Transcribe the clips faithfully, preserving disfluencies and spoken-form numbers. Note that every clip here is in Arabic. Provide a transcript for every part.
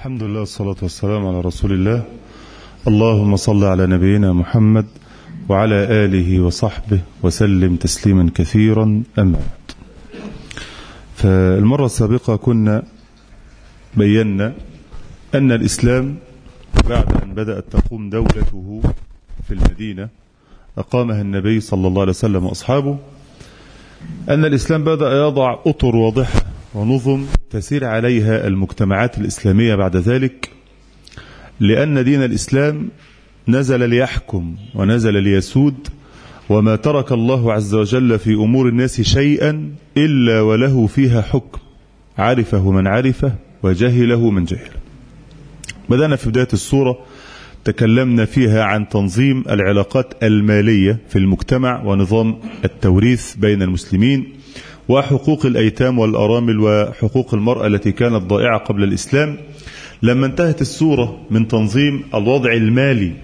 الحمد لله والصلاة والسلام على رسول الله. اللهم صل على نبينا محمد وعلى آله وصحبه وسلم تسليما كثيرا. أما بعد، فالمرة السابقة كنا بينا أن الإسلام بعد أن بدأت تقوم دولته في المدينة أقامها النبي صلى الله عليه وسلم وأصحابه، أن الإسلام بدأ يضع أطر واضحة ونظم تسير عليها المجتمعات الإسلامية بعد ذلك، لأن دين الإسلام نزل ليحكم ونزل ليسود، وما ترك الله عز وجل في أمور الناس شيئا إلا وله فيها حكم، عرفه من عرفه وجهله من جهله. بدأنا في بداية السورة تكلمنا فيها عن تنظيم العلاقات المالية في المجتمع ونظام التوريث بين المسلمين وحقوق الأيتام والأرامل وحقوق المرأة التي كانت ضائعة قبل الإسلام. لما انتهت السورة من تنظيم الوضع المالي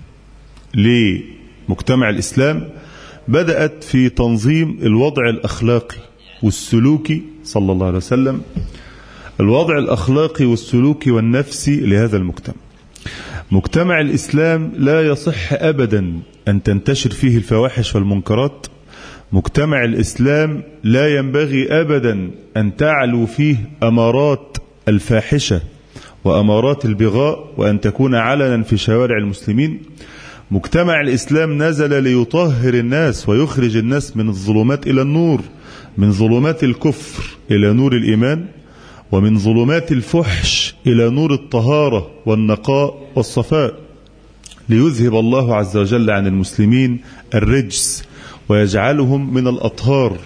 لمجتمع الإسلام، بدأت في تنظيم الوضع الأخلاقي والسلوكي صلى الله عليه وسلم، الوضع الأخلاقي والسلوكي والنفسي لهذا المجتمع. مجتمع الإسلام لا يصح أبدا أن تنتشر فيه الفواحش والمنكرات. مجتمع الإسلام لا ينبغي أبدا أن تعلو فيه أمارات الفاحشة وأمارات البغاء وأن تكون علنا في شوارع المسلمين. مجتمع الإسلام نزل ليطهر الناس ويخرج الناس من الظلمات إلى النور، من ظلمات الكفر إلى نور الإيمان، ومن ظلمات الفحش إلى نور الطهارة والنقاء والصفاء، ليذهب الله عز وجل عن المسلمين الرجس ويجعلهم من الأطهار.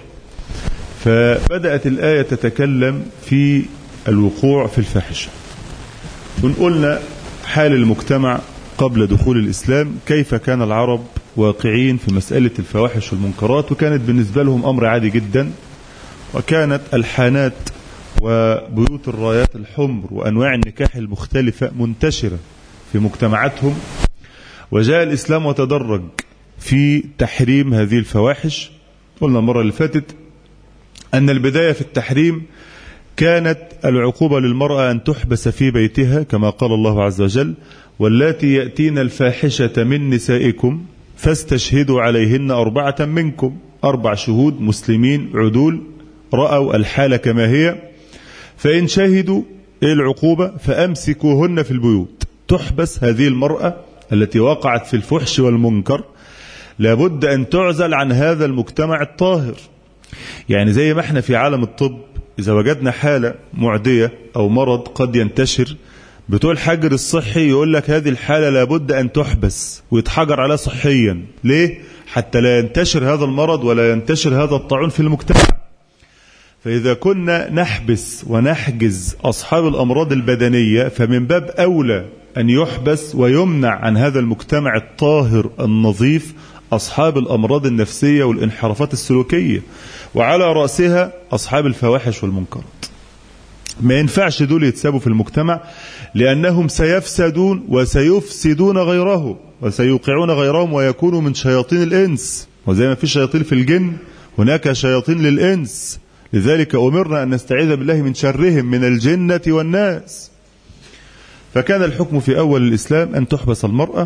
فبدأت الآية تتكلم في الوقوع في الفاحشة. ونقولنا حال المجتمع قبل دخول الإسلام، كيف كان العرب واقعين في مسألة الفواحش والمنكرات، وكانت بالنسبة لهم أمر عادي جدا، وكانت الحانات وبيوت الرايات الحمر وأنواع النكاح المختلفة منتشرة في مجتمعاتهم. وجاء الإسلام وتدرج في تحريم هذه الفواحش. قلنا المرة اللي فاتت أن البداية في التحريم كانت العقوبة للمرأة أن تحبس في بيتها، كما قال الله عز وجل: واللاتي يأتين الفاحشة من نسائكم فاستشهدوا عليهن أربعة منكم، أربع شهود مسلمين عدول رأوا الحالة كما هي، فإن شهدوا إيه العقوبة؟ فأمسكوهن في البيوت. تحبس هذه المرأة التي وقعت في الفحش والمنكر، لابد أن تعزل عن هذا المجتمع الطاهر. يعني زي ما احنا في عالم الطب إذا وجدنا حالة معدية أو مرض قد ينتشر، بتوع الحجر الصحي يقول لك هذه الحالة لابد أن تحبس ويتحجر عليها صحيا. ليه؟ حتى لا ينتشر هذا المرض ولا ينتشر هذا الطاعون في المجتمع. فإذا كنا نحبس ونحجز أصحاب الأمراض البدنية، فمن باب أولى أن يحبس ويمنع عن هذا المجتمع الطاهر النظيف أصحاب الأمراض النفسية والانحرافات السلوكية، وعلى رأسها أصحاب الفواحش والمنكرات. ما ينفعش دول يتسابوا في المجتمع، لأنهم سيفسدون وسيفسدون غيره وسيوقعون غيرهم ويكونوا من شياطين الإنس. وزي ما في شياطين في الجن هناك شياطين للإنس، لذلك أمرنا أن نستعيذ بالله من شرهم من الجنة والناس. فكان الحكم في أول الإسلام أن تحبس المرأة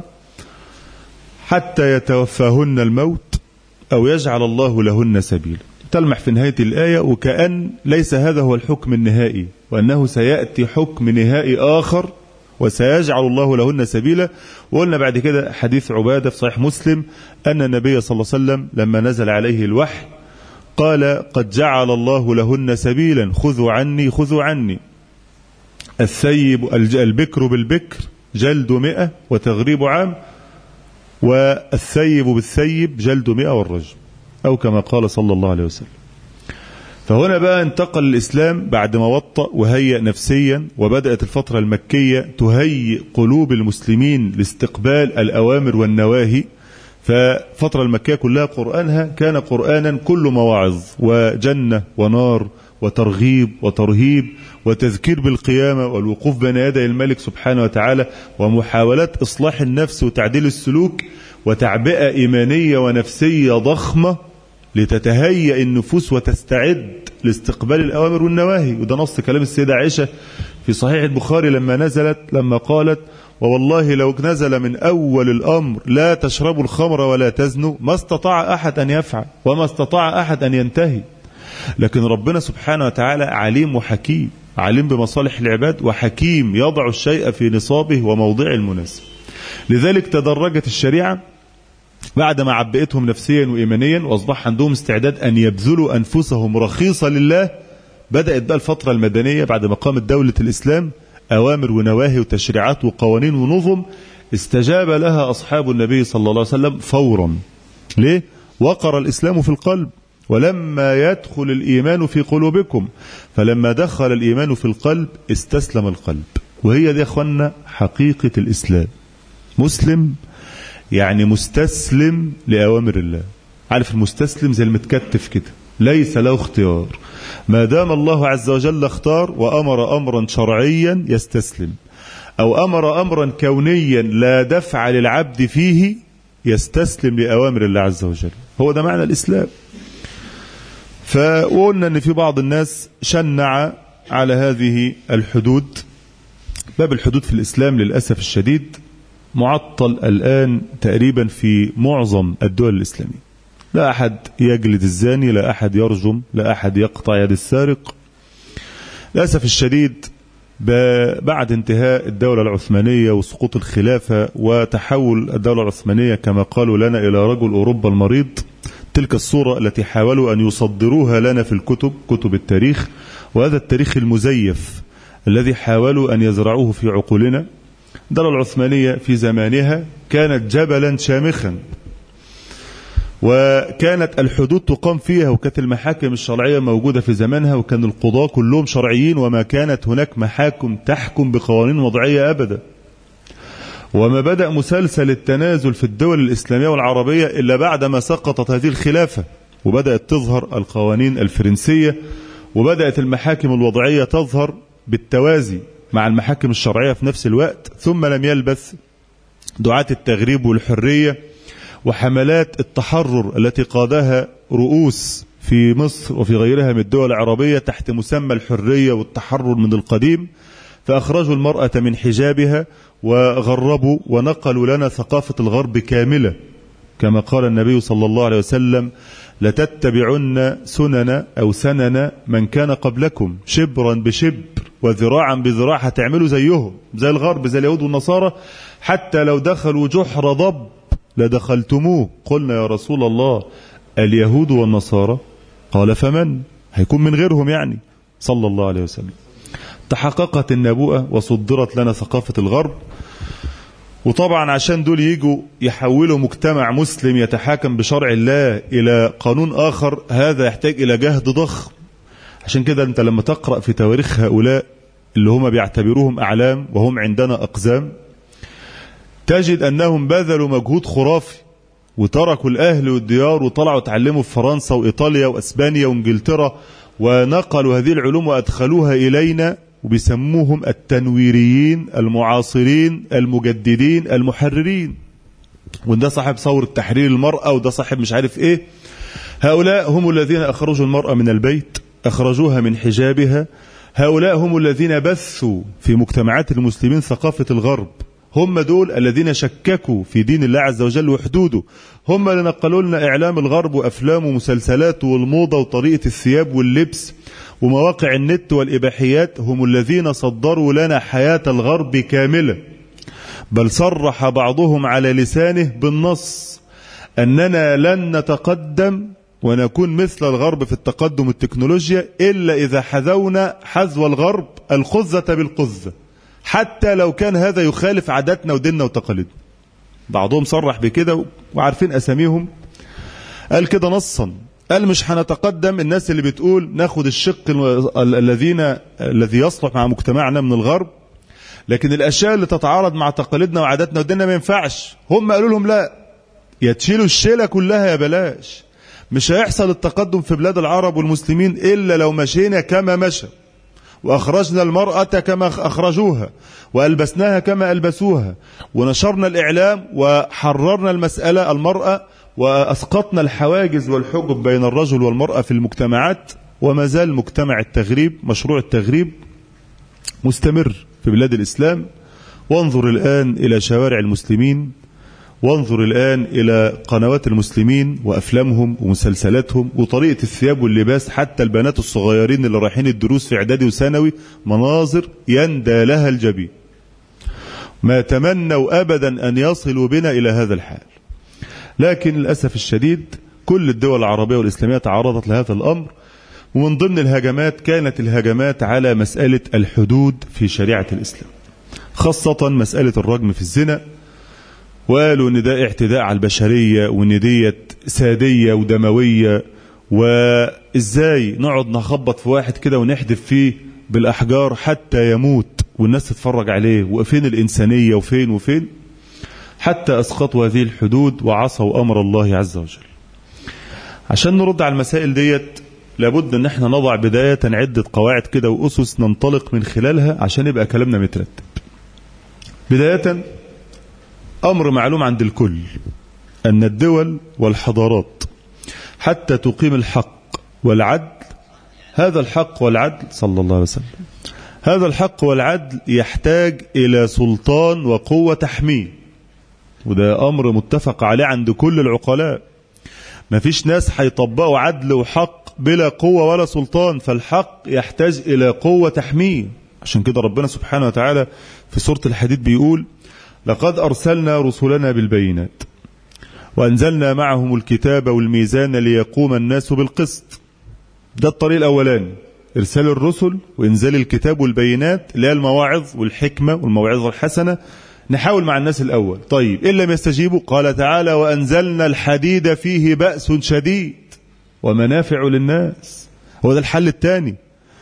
حتى يتوفاهن الموت أو يجعل الله لهن سبيلا. تلمح في نهاية الآية وكأن ليس هذا هو الحكم النهائي، وأنه سيأتي حكم نهائي آخر وسيجعل الله لهن سبيلا. وقلنا بعد كده حديث عبادة في صحيح مسلم أن النبي صلى الله عليه وسلم لما نزل عليه الوحي قال: قد جعل الله لهن سبيلا، خذوا عني خذوا عني. الثيب البكر بالبكر جلد مئة وتغريب عام، والثيب بالثيب جلد مئة والرجم، أو كما قال صلى الله عليه وسلم. فهنا بقى انتقل الإسلام بعد ما وطأ وهيئ نفسيا، وبدأت الفترة المكية تهيئ قلوب المسلمين لاستقبال الأوامر والنواهي. ففترة المكية كلها قرآنها كان قرآنا كل مواعظ وجنة ونار وترغيب وترهيب وتذكير بالقيامة والوقوف بين يدي الملك سبحانه وتعالى، ومحاولات إصلاح النفس وتعديل السلوك، وتعبئة إيمانية ونفسية ضخمة لتتهيأ النفوس وتستعد لاستقبال الأوامر والنواهي. وده نص كلام السيدة عائشة في صحيح البخاري لما نزلت لما قالت ووالله لو نزل من أول الأمر لا تشربوا الخمر ولا تزنوا ما استطاع أحد أن يفعل وما استطاع أحد أن ينتهي. لكن ربنا سبحانه وتعالى عليم وحكيم، عليم بمصالح العباد وحكيم يضع الشيء في نصابه وموضع المناسب. لذلك تدرجت الشريعة بعد ما عبئتهم نفسيا وإيمانيا وأصبح عندهم استعداد أن يبذلوا أنفسهم رخيصة لله. بدأت بقى الفترة المدنية بعد ما قامت دولة الإسلام، أوامر ونواهي وتشريعات وقوانين ونظم استجاب لها أصحاب النبي صلى الله عليه وسلم فورا. ليه؟ وقر الإسلام في القلب، ولما يدخل الإيمان في قلوبكم، فلما دخل الإيمان في القلب استسلم القلب. وهي دي يا أخوانا حقيقة الإسلام. مسلم يعني مستسلم لأوامر الله. عارف المستسلم زي المتكتف كده، ليس له اختيار، ما دام الله عز وجل اختار وأمر أمرا شرعيا يستسلم، أو أمر أمرا كونيا لا دفع للعبد فيه يستسلم لأوامر الله عز وجل. هو ده معنى الإسلام. فقلنا أن في بعض الناس شنع على هذه الحدود. باب الحدود في الإسلام للأسف الشديد معطل الآن تقريبا في معظم الدول الإسلامية. لا أحد يجلد الزاني، لا أحد يرجم، لا أحد يقطع يد السارق. للأسف الشديد بعد انتهاء الدولة العثمانية وسقوط الخلافة وتحول الدولة العثمانية كما قالوا لنا إلى رجل أوروبا المريض، تلك الصورة التي حاولوا أن يصدروها لنا في الكتب، كتب التاريخ، وهذا التاريخ المزيف الذي حاولوا أن يزرعوه في عقولنا. الدولة العثمانية في زمانها كانت جبلا شامخا، وكانت الحدود تقام فيها، وكانت المحاكم الشرعية موجودة في زمانها، وكان القضاة كلهم شرعيين، وما كانت هناك محاكم تحكم بقوانين وضعية أبدا. وما بدأ مسلسل التنازل في الدول الإسلامية والعربية إلا بعدما سقطت هذه الخلافة، وبدأت تظهر القوانين الفرنسية، وبدأت المحاكم الوضعية تظهر بالتوازي مع المحاكم الشرعية في نفس الوقت. ثم لم يلبث دعاة التغريب والحرية وحملات التحرر التي قادها رؤوس في مصر وفي غيرها من الدول العربية تحت مسمى الحرية والتحرر من القديم، فأخرجوا المرأة من حجابها وغربوا ونقلوا لنا ثقافة الغرب كاملة، كما قال النبي صلى الله عليه وسلم: لتتبعن سنن أو سنن من كان قبلكم شبرا بشبر وذراعا بذراع. هتعملوا زيهم، زي الغرب، زي اليهود والنصارى، حتى لو دخلوا جحر ضب لدخلتموه. قلنا يا رسول الله اليهود والنصارى؟ قال فمن؟ هيكون من غيرهم يعني، صلى الله عليه وسلم. تحققت النبوءة وصدرت لنا ثقافة الغرب. وطبعا عشان دول يجوا يحولوا مجتمع مسلم يتحاكم بشرع الله إلى قانون آخر، هذا يحتاج إلى جهد ضخم. عشان كده أنت لما تقرأ في تواريخ هؤلاء اللي هم بيعتبروهم أعلام وهم عندنا أقزام، تجد أنهم بذلوا مجهود خرافي وتركوا الأهل والديار وطلعوا تعلموا في فرنسا وإيطاليا وأسبانيا وإنجلترا، ونقلوا هذه العلوم وأدخلوها إلينا، وبيسموهم التنويريين المعاصرين المجددين المحررين. وده صاحب ثورة تحرير المرأة، وده صاحب مش عارف إيه. هؤلاء هم الذين أخرجوا المرأة من البيت، أخرجوها من حجابها. هؤلاء هم الذين بثوا في مجتمعات المسلمين ثقافة الغرب. هم دول الذين شككوا في دين الله عز وجل وحدوده. هم اللي نقلوا لنا إعلام الغرب وأفلام ومسلسلات والموضة وطريقة الثياب واللبس ومواقع النت والإباحيات. هم الذين صدروا لنا حياة الغرب كاملة، بل صرح بعضهم على لسانه بالنص أننا لن نتقدم ونكون مثل الغرب في التقدم التكنولوجيا إلا إذا حذونا حذو الغرب الخزة بالقزة، حتى لو كان هذا يخالف عاداتنا وديننا وتقاليدنا. بعضهم صرح بكده وعارفين أساميهم، قال كده نصا، قال مش هنتقدم. الناس اللي بتقول ناخد الشق الذين الذي يصلح مع مجتمعنا من الغرب، لكن الأشياء اللي تتعارض مع تقاليدنا وعاداتنا وديننا ما ينفعش. هم قالوا لهم لا، يا تشيلوا الشيلة كلها يا بلاش. مش هيحصل التقدم في بلاد العرب والمسلمين إلا لو مشينا كما مشى، وأخرجنا المرأة كما أخرجوها، وألبسناها كما ألبسوها، ونشرنا الإعلام وحررنا المسألة المرأة، وأسقطنا الحواجز والحجب بين الرجل والمرأة في المجتمعات. وما زال مجتمع التغريب، مشروع التغريب مستمر في بلاد الإسلام. وانظر الآن إلى شوارع المسلمين، وانظر الآن إلى قنوات المسلمين وأفلامهم ومسلسلاتهم وطريقة الثياب واللباس، حتى البنات الصغيرين اللي رايحين الدروس في إعدادي وثانوي، مناظر يندى لها الجبين. ما تمنوا أبدا أن يصلوا بنا إلى هذا الحال، لكن للأسف الشديد كل الدول العربية والإسلامية تعرضت لهذا الأمر. ومن ضمن الهجمات كانت الهجمات على مسألة الحدود في شريعة الإسلام، خاصة مسألة الرجم في الزنا، وقالوا ان ده اعتداء على البشرية وان ديت سادية ودموية، وازاي نقعد نخبط في واحد كده ونحدف فيه بالاحجار حتى يموت والناس تتفرج عليه، وفين الانسانية وفين وفين، حتى اسقطوا هذه الحدود وعصوا امر الله عز وجل. عشان نرد على المسائل ديت لابد ان احنا نضع بداية عدة قواعد كده واسس ننطلق من خلالها عشان يبقى كلامنا مترتب. بداية، أمر معلوم عند الكل أن الدول والحضارات حتى تقيم الحق والعدل، هذا الحق والعدل صلى الله عليه وسلم، هذا الحق والعدل يحتاج إلى سلطان وقوة تحميه، وده أمر متفق عليه عند كل العقلاء. ما فيش ناس هيطبقوا عدل وحق بلا قوة ولا سلطان، فالحق يحتاج إلى قوة تحميه. عشان كده ربنا سبحانه وتعالى في سورة الحديد بيقول: لقد أرسلنا رسلنا بالبينات وأنزلنا معهم الكتاب والميزان ليقوم الناس بالقسط. ده الطريق الأولاني، إرسال الرسل وإنزال الكتاب والبينات اللي هي المواعظ والحكمة والموعظة الحسنة، نحاول مع الناس الأول. طيب إن لم يستجيبوا قال تعالى: وأنزلنا الحديد فيه بأس شديد ومنافع للناس. هو ده الحل الثاني،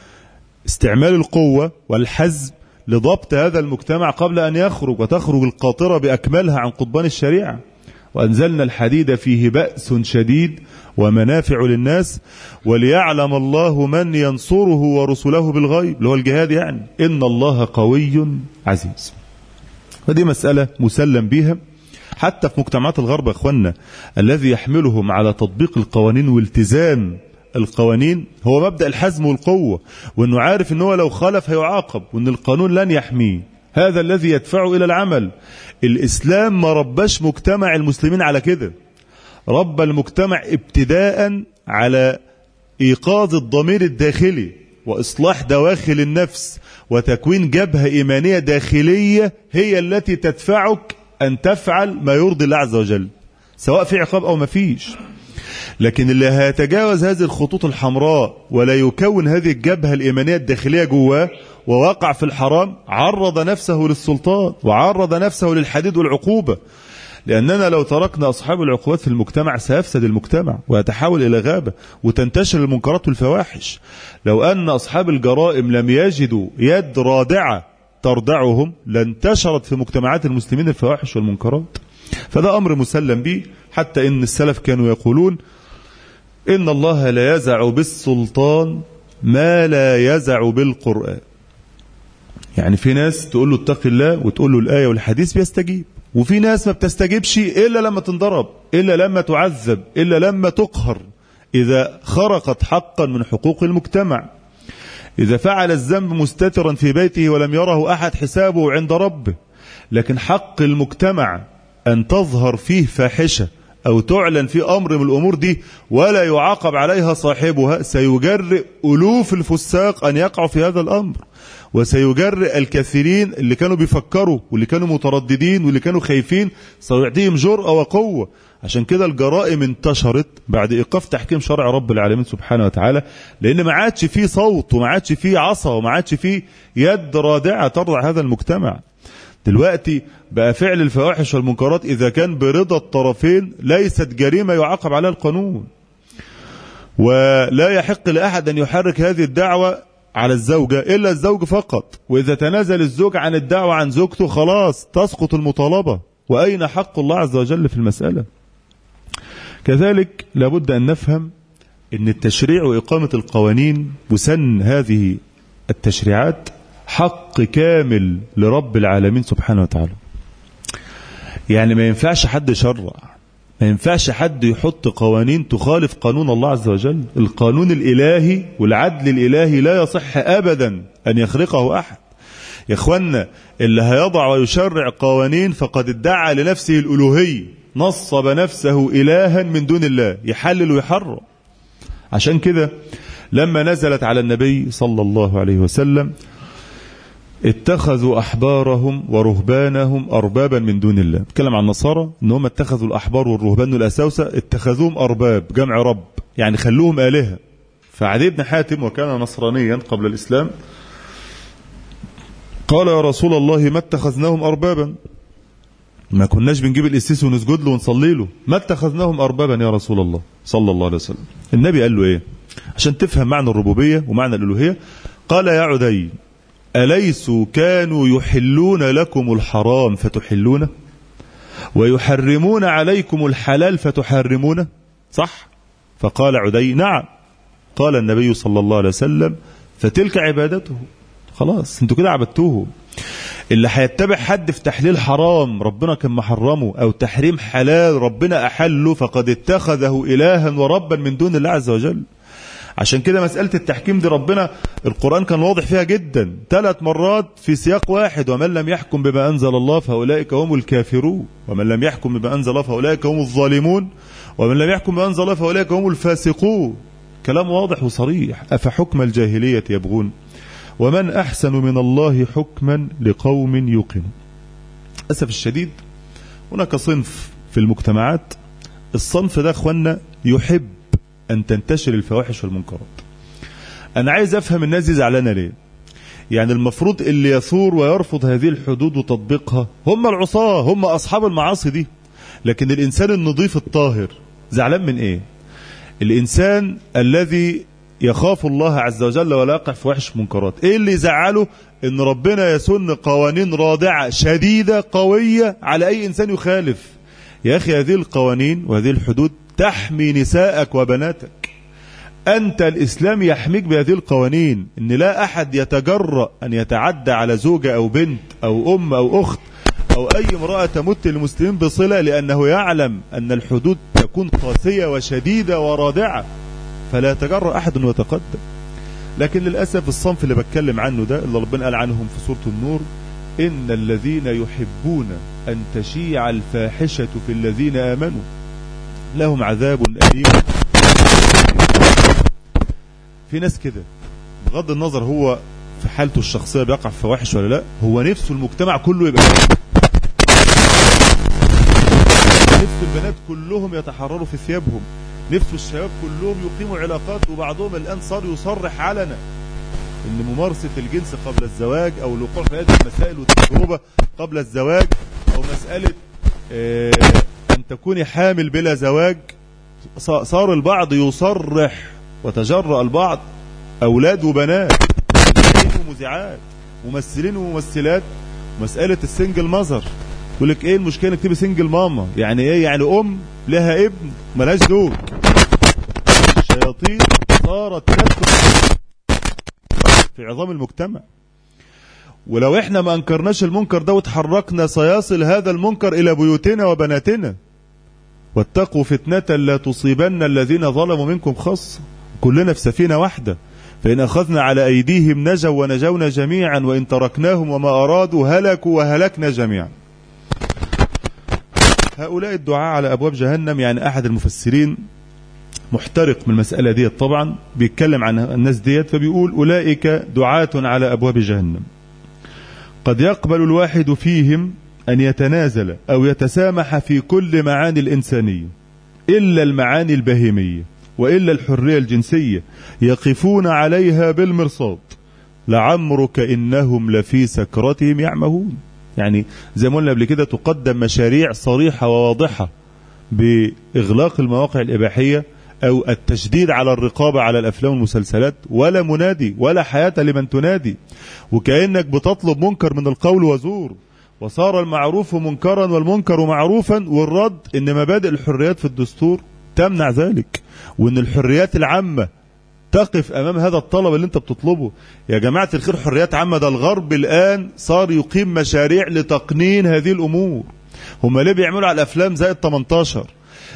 استعمال القوة والحزم لضبط هذا المجتمع قبل أن يخرج وتخرج القاطرة بأكملها عن قضبان الشريعة. وأنزلنا الحديد فيه بأس شديد ومنافع للناس وليعلم الله من ينصره ورسله بالغيب، اللي هو الجهاد يعني، إن الله قوي عزيز. ودي مسألة مسلم بها حتى في مجتمعات الغرب يا أخوانا، الذي يحملهم على تطبيق القوانين والتزام القوانين هو مبدأ الحزم والقوة، وأنه عارف أنه لو خالف هيعاقب، وأن القانون لن يحميه. هذا الذي يدفعه إلى العمل. الإسلام ما رباش مجتمع المسلمين على كده، ربى المجتمع ابتداء على إيقاظ الضمير الداخلي وإصلاح دواخل النفس وتكوين جبهة إيمانية داخلية هي التي تدفعك أن تفعل ما يرضي الله عز وجل، سواء في عقاب أو ما فيش. لكن اللي هيتجاوز هذه الخطوط الحمراء ولا يكون هذه الجبهة الإيمانية الداخلية جواه ووقع في الحرام عرض نفسه للسلطان وعرض نفسه للحديد والعقوبة. لأننا لو تركنا أصحاب العقوبات في المجتمع سيفسد المجتمع ويتحول إلى غابة وتنتشر المنكرات والفواحش. لو أن أصحاب الجرائم لم يجدوا يد رادعة تردعهم لانتشرت في مجتمعات المسلمين الفواحش والمنكرات. فده أمر مسلم به، حتى إن السلف كانوا يقولون: إن الله لا يزع بالسلطان ما لا يزع بالقرآن. يعني في ناس تقول له اتق الله وتقول له الآية والحديث بيستجيب، وفي ناس ما بتستجيبش إلا لما تنضرب، إلا لما تعذب، إلا لما تقهر، إذا خرقت حقا من حقوق المجتمع، إذا فعل الذنب مستترا في بيته ولم يره أحد حسابه عند ربه. لكن حق المجتمع أن تظهر فيه فاحشة أو تعلن في أمر من الأمور دي ولا يعاقب عليها صاحبها، سيجرئ ألوف الفساق أن يقعوا في هذا الأمر، وسيجرئ الكثيرين اللي كانوا بيفكروا واللي كانوا مترددين واللي كانوا خايفين، سيعطيهم جرأة وقوة. عشان كده الجرائم انتشرت بعد إيقاف تحكيم شرع رب العالمين سبحانه وتعالى، لأن ما عادش فيه صوت وما عادش فيه عصا وما عادش فيه يد رادعة ترضع هذا المجتمع. دلوقتي بقى فعل الفواحش والمنكرات إذا كان برضا الطرفين ليست جريمة يعاقب عليها القانون، ولا يحق لأحد أن يحرك هذه الدعوة على الزوجة إلا الزوج فقط، وإذا تنازل الزوج عن الدعوة عن زوجته خلاص تسقط المطالبة. وأين حق الله عز وجل في المسألة؟ كذلك لابد أن نفهم أن التشريع وإقامة القوانين وسن هذه التشريعات حق كامل لرب العالمين سبحانه وتعالى. يعني ما ينفعش حد يشرع، ما ينفعش حد يحط قوانين تخالف قانون الله عز وجل. القانون الإلهي والعدل الإلهي لا يصح أبدا أن يخرقه أحد. يا إخوانا، اللي هيضع ويشرع قوانين فقد ادعى لنفسه الألوهية، نصب نفسه إلها من دون الله، يحلل ويحرم. عشان كده لما نزلت على النبي صلى الله عليه وسلم اتخذوا أحبارهم ورهبانهم أربابا من دون الله. نتكلم عن النصارى أنهم اتخذوا الأحبار والرهبان والأساوسة اتخذوهم أرباب، جمع رب، يعني خلوهم آلهة. فعدي بن حاتم وكان نصرانيا قبل الإسلام قال يا رسول الله ما اتخذناهم أربابا، ما كناش بنجيب القسيس ونسجد له ونصلي له، ما اتخذناهم أربابا يا رسول الله صلى الله عليه وسلم. النبي قال له إيه عشان تفهم معنى الربوبية ومعنى الألوهية؟ قال يا عدي أليسوا كانوا يحلون لكم الحرام فتحلونه ويحرمون عليكم الحلال فتحرمونه؟ صح؟ فقال عدي نعم. قال النبي صلى الله عليه وسلم فتلك عبادته. خلاص انتوا كده عبدتوه. اللي هيتبع حد في تحليل حرام ربنا كان محرمه او تحريم حلال ربنا احله فقد اتخذه الها وربا من دون الله عز وجل. عشان كده مسألة التحكيم دي ربنا القرآن كان واضح فيها جدا، ثلاث مرات في سياق واحد: ومن لم يحكم بما أنزل الله فأولئك هم الكافرون، ومن لم يحكم بما أنزل الله فأولئك هم الظالمون، ومن لم يحكم بما أنزل الله فأولئك هم الفاسقون. كلام واضح وصريح. أفحكم الجاهلية يبغون ومن أحسن من الله حكما لقوم يوقنون. أسف الشديد هناك صنف في المجتمعات، الصنف ده أخوانا يحب أن تنتشر الفواحش والمنكرات. أنا عايز أفهم الناس دي زعلانة ليه؟ يعني المفروض اللي يثور ويرفض هذه الحدود وتطبيقها هم العصاة، هم أصحاب المعاصي دي. لكن الإنسان النظيف الطاهر زعلان من إيه؟ الإنسان الذي يخاف الله عز وجل ولا يقع في فواحش منكرات، إيه اللي يزعله؟ إن ربنا يسن قوانين رادعة شديدة قوية على أي إنسان يخالف. يا أخي هذه القوانين وهذه الحدود تحمي نساءك وبناتك. أنت الإسلام يحميك بهذه القوانين، إن لا أحد يتجرأ أن يتعدى على زوجة أو بنت أو أم أو أخت أو أي امرأة تمت المسلمين بصلة، لأنه يعلم أن الحدود تكون قاسية وشديدة ورادعة، فلا يتجرأ أحد أن يتقدم. لكن للأسف الصنف اللي بتكلم عنه ده اللي ربنا قال عنهم في سورة النور: إن الذين يحبون أن تشيع الفاحشة في الذين آمنوا لهم عذاب أليم. في ناس كده بغض النظر هو في حالته الشخصية بيقع في فواحش ولا لا، هو نفسه المجتمع كله يبقى كده. نفسه البنات كلهم يتحرروا في ثيابهم، نفسه الشباب كلهم يقيموا علاقات، وبعضهم الآن صار يصرح علنا ان ممارسة الجنس قبل الزواج او الوقوع في هذه المسائل والتجربة قبل الزواج، او مسألة اه ان تكوني حامل بلا زواج، صار البعض يصرح وتجرأ البعض اولاد وبنات ومذيعات ممثلين وممثلات. مسألة السنجل ماذر، يقول لك ايه المشكلة نكتب سنجل ماما؟ يعني ايه؟ يعني ام لها ابن ملاش زوج. الشياطين صارت تدخل في عظام المجتمع، ولو احنا ما انكرناش المنكر ده وتحركنا سيصل هذا المنكر الى بيوتنا وبناتنا. واتقوا فتنة لا تصيبن الذين ظلموا منكم خاصة، كلنا في سفينة واحدة. فإن أخذنا على أيديهم نجوا ونجونا جميعا، وإن تركناهم وما أرادوا هلكوا وهلكنا جميعا. هؤلاء الدعاء على أبواب جهنم، يعني أحد المفسرين محترق من المسألة ديت طبعا، بيتكلم عن الناس ديت فبيقول: أولئك دعاة على أبواب جهنم قد يقبل الواحد فيهم أن يتنازل أو يتسامح في كل معاني الإنسانية إلا المعاني البهيمية وإلا الحرية الجنسية، يقفون عليها بالمرصاد لعمرك إنهم لفي سكرتهم يعمهون. يعني زي ما قلنا قبل كده تقدم مشاريع صريحة وواضحة بإغلاق المواقع الإباحية أو التشديد على الرقابة على الأفلام والمسلسلات، ولا منادي ولا حياة لمن تنادي، وكأنك بتطلب منكر من القول وزور. وصار المعروف منكرا والمنكر معروفا، والرد إن مبادئ الحريات في الدستور تمنع ذلك، وإن الحريات العامة تقف أمام هذا الطلب اللي انت بتطلبه. يا جماعة الخير حريات عامة، ده الغرب الآن صار يقيم مشاريع لتقنين هذه الأمور. هم ليه بيعملوا على الأفلام زي التمنتاشر؟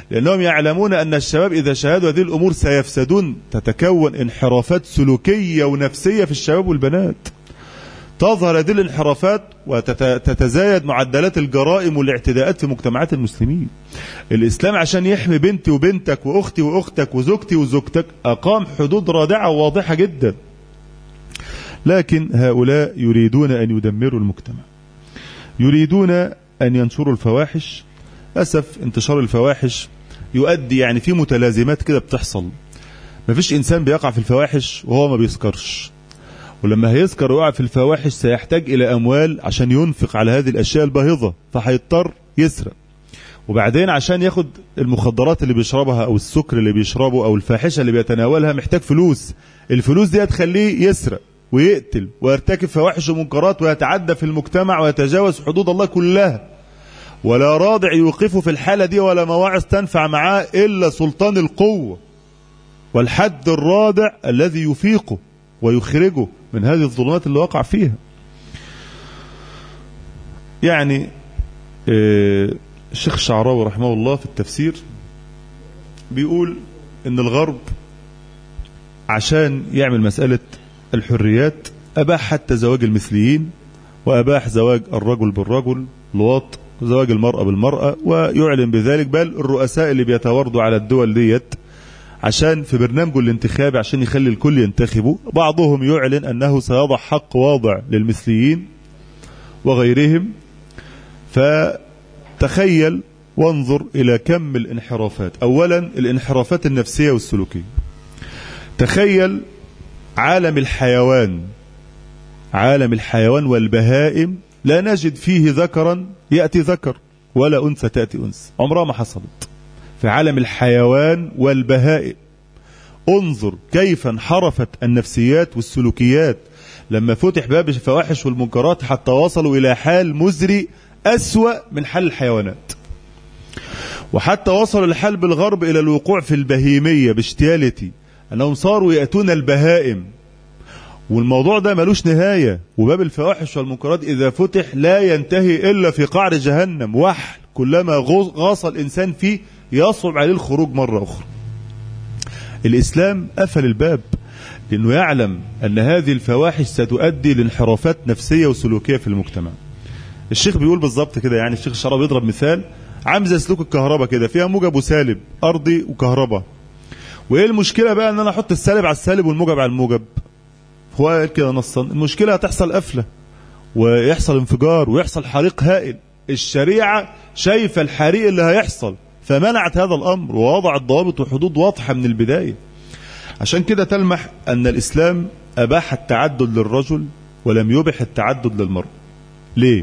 لأنهم يعلمون أن الشباب إذا شاهدوا هذه الأمور سيفسدون، تتكون انحرافات سلوكية ونفسية في الشباب والبنات، تظهر هذه الانحرافات وتتزايد معدلات الجرائم والاعتداءات في مجتمعات المسلمين. الإسلام عشان يحمي بنتي وبنتك وأختي وأختك وزوجتي وزوجتك أقام حدود رادعة وواضحة جدا، لكن هؤلاء يريدون أن يدمروا المجتمع، يريدون أن ينشروا الفواحش. أسف انتشار الفواحش يؤدي يعني في متلازمات كده بتحصل. ما فيش إنسان بيقع في الفواحش وهو ما بيسكرش، ولما هيسكر ويقع في الفواحش سيحتاج إلى أموال عشان ينفق على هذه الأشياء الباهظة، فهيضطر يسرق، وبعدين عشان ياخد المخدرات اللي بيشربها أو السكر اللي بيشربه أو الفاحشة اللي بيتناولها محتاج فلوس. الفلوس دي هتخليه يسرق ويقتل ويرتكب فواحش ومنكرات ويتعدى في المجتمع ويتجاوز حدود الله كلها، ولا راضع يوقفه في الحالة دي ولا مواعظ تنفع معاه إلا سلطان القوة والحد الرادع الذي يفيقه ويخرجه من هذه الظلمات اللي وقع فيها. يعني الشيخ الشعراوي رحمه الله في التفسير بيقول إن الغرب عشان يعمل مسألة الحريات أباح حتى زواج المثليين، وأباح زواج الرجل بالرجل لواط، زواج المرأة بالمرأة، ويعلن بذلك. بل الرؤساء اللي بيتواردوا على الدول ديت عشان في برنامجه الانتخابي عشان يخلي الكل ينتخبوا، بعضهم يعلن أنه سيضع حق واضع للمثليين وغيرهم. فتخيل وانظر إلى كم الانحرافات. أولا الانحرافات النفسية والسلوكية. تخيل عالم الحيوان، عالم الحيوان والبهائم لا نجد فيه ذكرا يأتي ذكر ولا أنثى تأتي أنثى، عمرها ما حصلت في عالم الحيوان والبهائم. انظر كيف انحرفت النفسيات والسلوكيات لما فتح باب الفواحش والمنكرات حتى وصلوا إلى حال مزري أسوأ من حال الحيوانات، وحتى وصل الحال بالغرب إلى الوقوع في البهيمية باشتيالتي، أنهم صاروا يأتون البهائم، والموضوع ده ملوش نهاية. وباب الفواحش والمنكرات إذا فتح لا ينتهي إلا في قعر جهنم، وحل كلما غاص الإنسان فيه يصعب عليه الخروج مرة أخرى. الإسلام قفل الباب لأنه يعلم أن هذه الفواحش ستؤدي لانحرافات نفسية وسلوكية في المجتمع. الشيخ بيقول بالضبط كده، يعني الشيخ الشعراوي بيضرب مثال عامل زي سلوك الكهرباء كده، فيها موجب وسالب أرضي وكهرباء. وإيه المشكلة بقى أن أنا أحط السالب على السالب والموجب على الموجب؟ هو قال كده نصا، المشكلة هتحصل قفلة ويحصل انفجار ويحصل حريق هائل. الشريعة شايفة الحريق اللي هيحصل فمنعت هذا الأمر ووضعت ضوابط وحدود واضحة من البداية. عشان كده تلمح أن الإسلام أباح التعدد للرجل ولم يبح التعدد للمرأة. ليه؟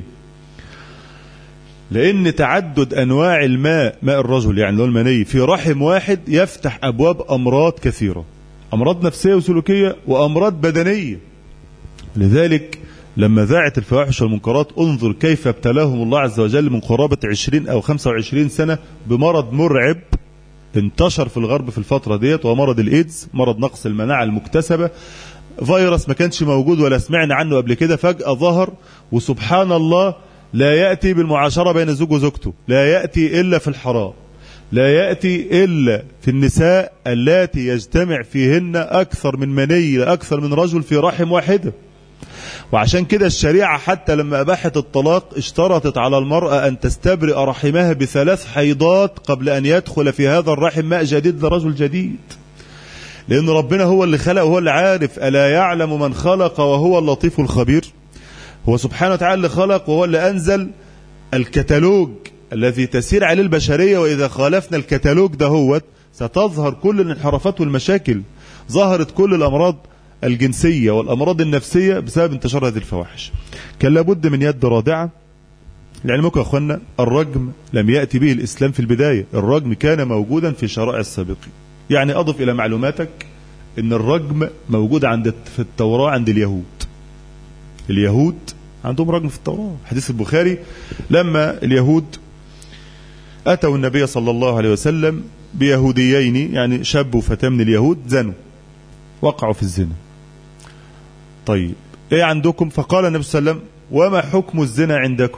لأن تعدد أنواع الماء، ماء الرجل يعني اللي هو المني، في رحم واحد يفتح أبواب أمراض كثيرة، أمراض نفسية وسلوكية وأمراض بدنية. لذلك لما ذاعت الفواحش والمنكرات انظر كيف ابتلاهم الله عز وجل من قرابة عشرين أو خمسة وعشرين سنة بمرض مرعب انتشر في الغرب في الفترة ديت، ومرض الإيدز، مرض نقص المناعة المكتسبة، فيروس ما كانش موجود ولا سمعنا عنه قبل كده، فجأة ظهر. وسبحان الله لا يأتي بالمعاشرة بين الزوج وزوجته، لا يأتي إلا في الحرام، لا يأتي إلا في النساء اللاتي يجتمع فيهن أكثر من مني أكثر من رجل في رحم واحدة. وعشان كده الشريعة حتى لما أباحت الطلاق اشترطت على المرأة أن تستبرئ رحمها بثلاث حيضات قبل أن يدخل في هذا الرحم ماء جديد لرجل جديد، لأن ربنا هو اللي خلق وهو اللي عارف. ألا يعلم من خلق وهو اللطيف الخبير؟ هو سبحانه وتعالى اللي خلق وهو اللي أنزل الكتالوج الذي تسير عليه البشرية، وإذا خالفنا الكتالوج ده هو ستظهر كل الانحرافات والمشاكل. ظهرت كل الأمراض الجنسية والأمراض النفسية بسبب انتشار هذه الفواحش. كان لابد من يد رادعة. لعلمكم يا أخوانا الرجم لم يأتي به الإسلام في البداية، الرجم كان موجودا في شرائع السابقين. يعني أضف إلى معلوماتك أن الرجم موجود عند في التوراة عند اليهود. اليهود عندهم رجم في التوراة. حديث البخاري لما اليهود أتوا النبي صلى الله عليه وسلم بيهوديين، يعني شاب وفتاة من اليهود، زنوا، وقعوا في الزنا. طيب ايه عندكم؟ فقال النبي صلى الله عليه وسلم وما حكم الزنا عندكم؟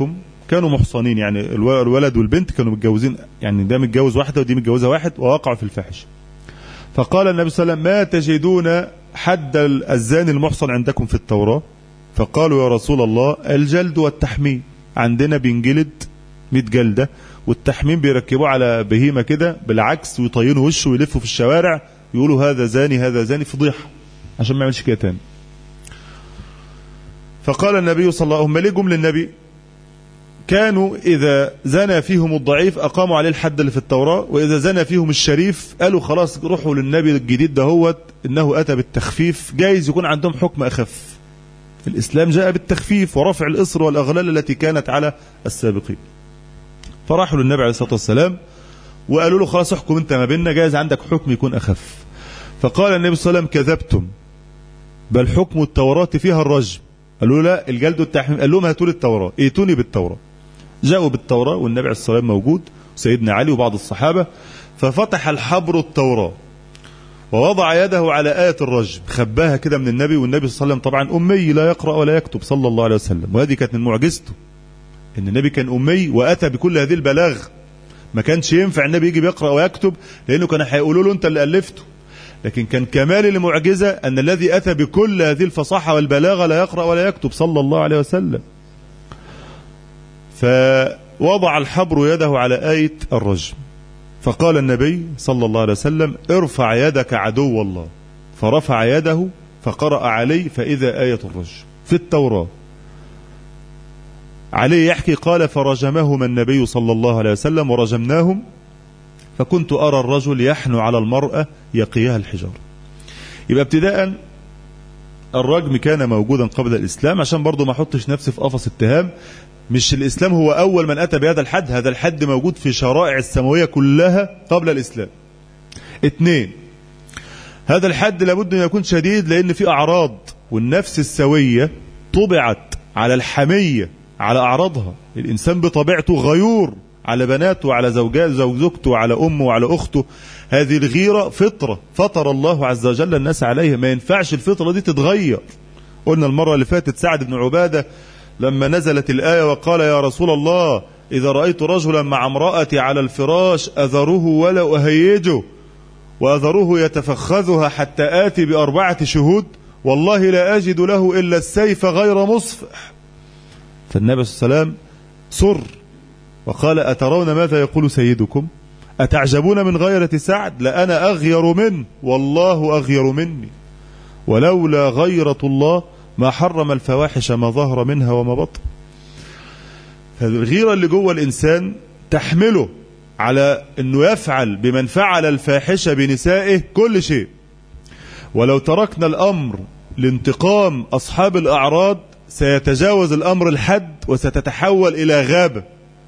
كانوا محصنين، يعني الولد والبنت كانوا متجوزين، يعني ده متجوز واحدة ودي متجوزة واحد، ووقعوا في الفاحشة. فقال النبي صلى الله عليه وسلم: ما تجدون حد الزاني المحصن عندكم في التوراة؟ فقالوا: يا رسول الله الجلد والتحميم، عندنا بينجلد مئة جلدة، والتحميم بيركبوه على بهيمة كده بالعكس ويطينوا وشه ويلفوا في الشوارع يقولوا هذا زاني هذا زاني، فضيحة عشان ما يعملش كده تاني. فقال النبي صلى الله عليه وسلم: ليه جم للنبي؟ كانوا إذا زنى فيهم الضعيف أقاموا عليه الحد اللي في التوراة، وإذا زنى فيهم الشريف قالوا خلاص روحوا للنبي الجديد دهوت إنه أتى بالتخفيف، جايز يكون عندهم حكم أخف. الإسلام جاء بالتخفيف ورفع الإصر والأغلال التي كانت على السابقين. فراحوا للنبي عليه الصلاة والسلام وقالوا له خلاص احكم انت ما بيننا، جايز عندك حكم يكون أخف. فقال النبي صلى الله عليه وسلم: كذبتم، بل حكم التوراة فيها الرجم. قالوا لا الجلد والتحميم. قال لهم هاتوا لي التوراة، ائتوني بالتوراة. جاءوا بالتوراة والنبي عليه الصلاة والسلام موجود، سيدنا علي وبعض الصحابة. ففتح الحبر التوراة ووضع يده على آية الرجم، خباها كده من النبي، والنبي صلى الله عليه وسلم طبعا أمي لا يقرأ ولا يكتب صلى الله عليه وسلم، وهذه كانت من معجزته إن النبي كان أمي وأتى بكل هذه البلاغ. ما كانش ينفع النبي يجي بيقرأ ويكتب لأنه كان هيقولوا له أنت اللي ألفته، لكن كان كمال المعجزة أن الذي أتى بكل هذه الفصاحة والبلاغة لا يقرأ ولا يكتب صلى الله عليه وسلم. فوضع الحبر يده على آية الرجم، فقال النبي صلى الله عليه وسلم: ارفع يدك عدو الله. فرفع يده فقرأ عليه فإذا آية الرجم في التوراة. علي يحكي قال: فرجمهما النبي صلى الله عليه وسلم ورجمناهم، فكنت أرى الرجل يحنو على المرأة يقيها الحجار. يبقى ابتداء الرجم كان موجودا قبل الإسلام، عشان برضو ما احطش نفسي في قفص اتهام. مش الإسلام هو أول من أتى بهذا الحد، هذا الحد موجود في شرائع السماوية كلها قبل الإسلام. اثنين، هذا الحد لابد أن يكون شديد، لأن في أعراض، والنفس السوية طبعت على الحمية على أعراضها. الإنسان بطبيعته غيور على بناته وعلى زوجات زوجته وعلى أمه وعلى أخته. هذه الغيرة فطرة فطر الله عز وجل الناس عليها، ما ينفعش الفطرة دي تتغير. قلنا المرة اللي فاتت سعد بن عبادة لما نزلت الآية وقال: يا رسول الله إذا رأيت رجلا مع امرأتي على الفراش أذره ولا أهيجه، وأذره يتفخذها حتى آتي بأربعة شهود، والله لا أجد له إلا السيف غير مصفح. فالنبي صلى الله عليه وسلم سر وقال: أترون ماذا يقول سيدكم؟ أتعجبون من غيرة سعد؟ لأنا أغير منه والله أغير مني، ولولا غيرة الله ما حرم الفواحش ما ظهر منها وما بطن. الغيرة اللي جوه الإنسان تحمله على أنه يفعل بمن فعل الفاحشة بنسائه كل شيء. ولو تركنا الأمر لانتقام أصحاب الأعراض سيتجاوز الأمر الحد وستتحول إلى غابة.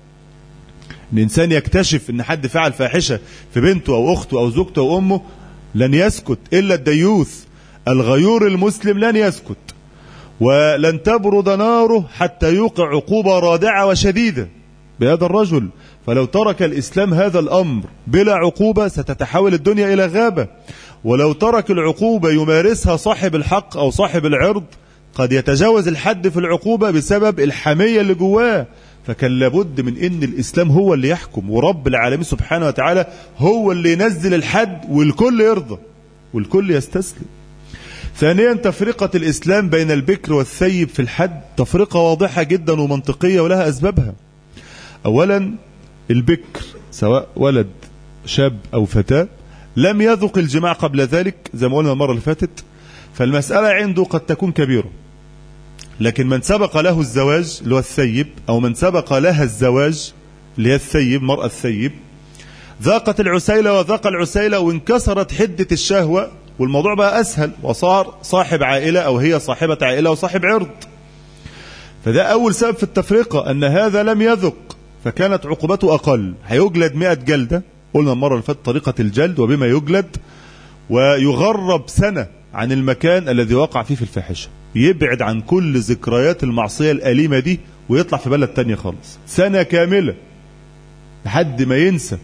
الإنسان يكتشف أن حد فعل فاحشة في بنته أو أخته أو زوجته أو أمه، لن يسكت إلا الديوث الغيور المسلم، لن يسكت ولن تبرد ناره حتى يوقع عقوبة رادعة وشديدة بهذا الرجل. فلو ترك الإسلام هذا الأمر بلا عقوبة ستتحول الدنيا إلى غابة، ولو ترك العقوبة يمارسها صاحب الحق أو صاحب العرض قد يتجاوز الحد في العقوبة بسبب الحمية اللي جواه. فكان لابد من ان الإسلام هو اللي يحكم، ورب العالمين سبحانه وتعالى هو اللي ينزل الحد، والكل يرضى والكل يستسلم. ثانيا، تفرقة الإسلام بين البكر والثيب في الحد تفرقة واضحة جدا ومنطقية ولها أسبابها. أولا، البكر سواء ولد شاب أو فتاة لم يذق الجماع قبل ذلك زي ما قلنا المرة اللي فاتت، فالمسألة عنده قد تكون كبيرة. لكن من سبق له الزواج اللي هو الثيب، أو من سبق لها الزواج اللي هي الثيب مرأة الثيب، ذاقت العسيلة وذاق العسيلة وانكسرت حدة الشهوة، والموضوع بقى أسهل وصار صاحب عائلة أو هي صاحبة عائلة وصاحب عرض. فده أول سبب في التفرقة، أن هذا لم يذق فكانت عقوبته أقل، هيجلد مئة جلدة، قلنا المرة اللي فاتت طريقة الجلد وبما يجلد، ويغرب سنة عن المكان الذي وقع فيه في الفاحشة، يبعد عن كل ذكريات المعصية الأليمة دي ويطلع في بلد تانية خالص سنة كاملة لحد ما ينسى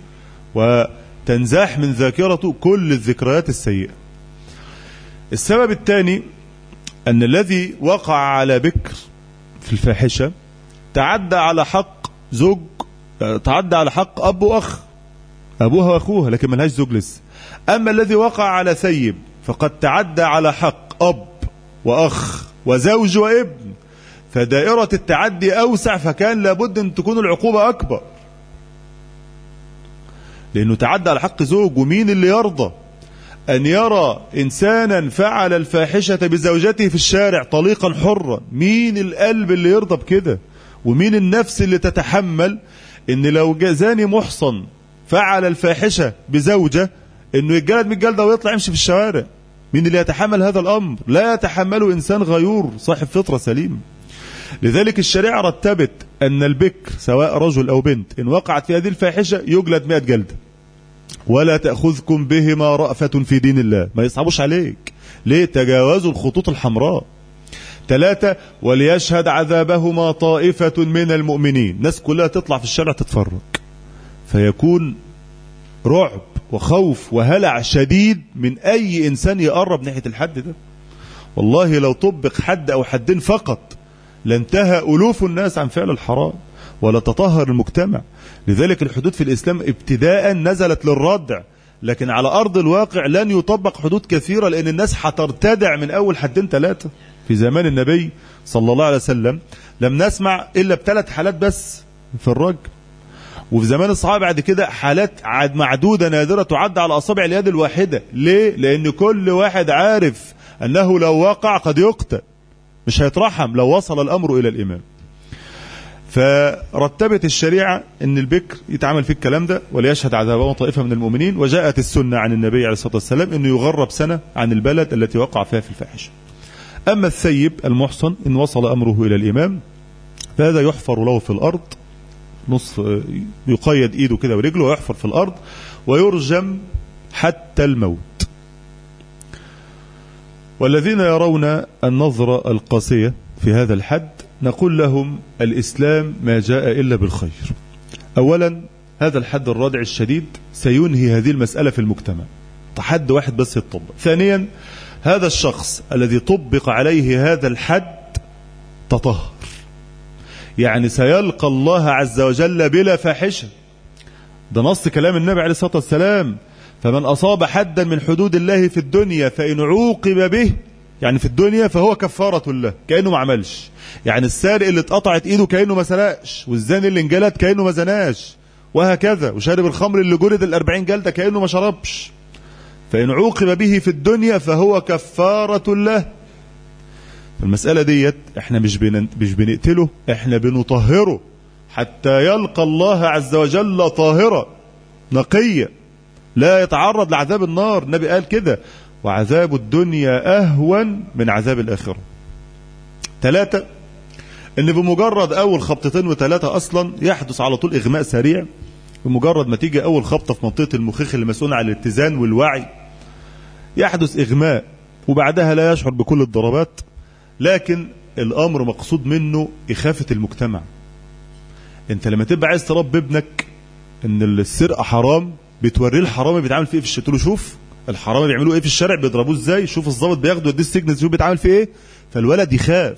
وتنزاح من ذاكرته كل الذكريات السيئة. السبب الثاني أن الذي وقع على بكر في الفاحشة تعدى على حق زوج تعدى على حق أب وأخ، أبوها وأخوها، لكن ملهاش زوج لسه. أما الذي وقع على ثيب فقد تعدى على حق أب وأخ وزوج وابن، فدائرة التعدي أوسع، فكان لابد أن تكون العقوبة أكبر، لأنه تعدى على حق زوج. ومين اللي يرضى أن يرى إنسانا فعل الفاحشة بزوجته في الشارع طليقا حرا؟ مين القلب اللي يرضى بكده؟ ومين النفس اللي تتحمل إن لو زاني محصن فعل الفاحشة بزوجة إنه يتجلد من الجلدة ويطلع يمشي في الشوارع؟ مين اللي يتحمل هذا الأمر؟ لا يتحمله إنسان غيور صاحب فطرة سليم. لذلك الشريعة رتبت أن البكر سواء رجل أو بنت إن وقعت في هذه الفاحشة يجلد مئة جلدة، ولا تأخذكم بهما رأفة في دين الله، ما يصعبوش عليك. ليه؟ تجاوزوا الخطوط الحمراء. ثلاثة، وليشهد عذابهما طائفة من المؤمنين، ناس كلها تطلع في الشارع تتفرج، فيكون رعب وخوف وهلع شديد من أي إنسان يقرب ناحية الحد ده. والله لو طبق حد أو حدين فقط لانتهى ألوف الناس عن فعل الحرام ولا تطهر المجتمع. لذلك الحدود في الإسلام ابتداء نزلت للردع، لكن على أرض الواقع لن يطبق حدود كثيرة، لأن الناس هترتدع من أول حدين ثلاثة. في زمان النبي صلى الله عليه وسلم لم نسمع إلا بثلاث حالات بس في الرجم، وفي زمان الصحابة بعد كده حالات معدودة نادرة تعد على أصابع اليد الواحدة. ليه؟ لأن كل واحد عارف أنه لو وقع قد يقتل، مش هيترحم لو وصل الأمر إلى الإمام. فرتبت الشريعة أن البكر يتعامل في الكلام ده، وليشهد عذابهما طائفة من المؤمنين. وجاءت السنة عن النبي عليه الصلاة والسلام أنه يغرب سنة عن البلد التي وقع فيها في الفاحشة. أما الثيب المحصن إن وصل أمره إلى الإمام فهذا يحفر له في الأرض، نصف يقيد إيده كده ورجله ويحفر في الأرض ويرجم حتى الموت. والذين يرون النظرة القاسية في هذا الحد نقول لهم الإسلام ما جاء إلا بالخير. أولا هذا الحد الرادع الشديد سينهي هذه المسألة في المجتمع، حد واحد بس يتطبق. ثانيا هذا الشخص الذي طبق عليه هذا الحد تطهر، يعني سيلقى الله عز وجل بلا فاحشة. ده نص كلام النبي عليه الصلاة والسلام: فمن أصاب حدا من حدود الله في الدنيا فإن عوقب به، يعني في الدنيا، فهو كفارة له، كأنه ما عملش. يعني السارق اللي اتقطعت ايده كأنه ما سرقش، والزاني اللي انجلد كأنه ما زناش، وهكذا. وشارب الخمر اللي جلد الأربعين جلدة كأنه ما شربش. فإن عوقب به في الدنيا فهو كفارة له. المسألة ديت احنا مش بن... مش بنقتله، احنا بنطهره حتى يلقى الله عز وجل طاهرا نقيا لا يتعرض لعذاب النار. النبي قال كده: وعذاب الدنيا أهون من عذاب الآخرة. ثلاثة، ان بمجرد اول خبطتين وثلاثة اصلا يحدث على طول اغماء سريع. بمجرد ما تيجي اول خبطة في منطقة المخيخ اللي مسؤول عن الاتزان والوعي يحدث اغماء، وبعدها لا يشعر بكل الضربات. لكن الامر مقصود منه اخافة المجتمع. انت لما تبقى عايز تربي ابنك ان السرقة حرام، بتوريه الحرامي بيتعامل فيه ايه في الشارع، تقول له شوف الحرامي بيعملوا ايه في الشارع، بيضربوه ازاي، شوف الضابط بياخده يديه السجن شوف بيتعامل فيه ايه. فالولد يخاف.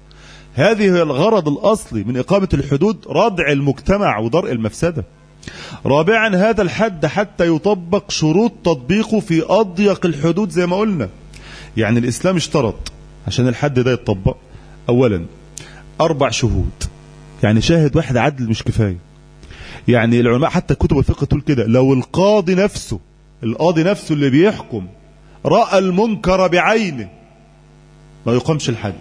هذه هي الغرض الأصلي من إقامة الحدود، ردع المجتمع ودرء المفسدة. رابعا هذا الحد حتى يطبق شروط تطبيقه في أضيق الحدود زي ما قلنا. يعني الإسلام اشترط عشان الحد ده يتطبق أولا أربع شهود، يعني شاهد واحد عدل مش كفاية. يعني العلماء حتى كتب الفقه تقول كده: لو القاضي نفسه القاضي نفسه اللي بيحكم رأى المنكر بعينه ما يقامش الحد،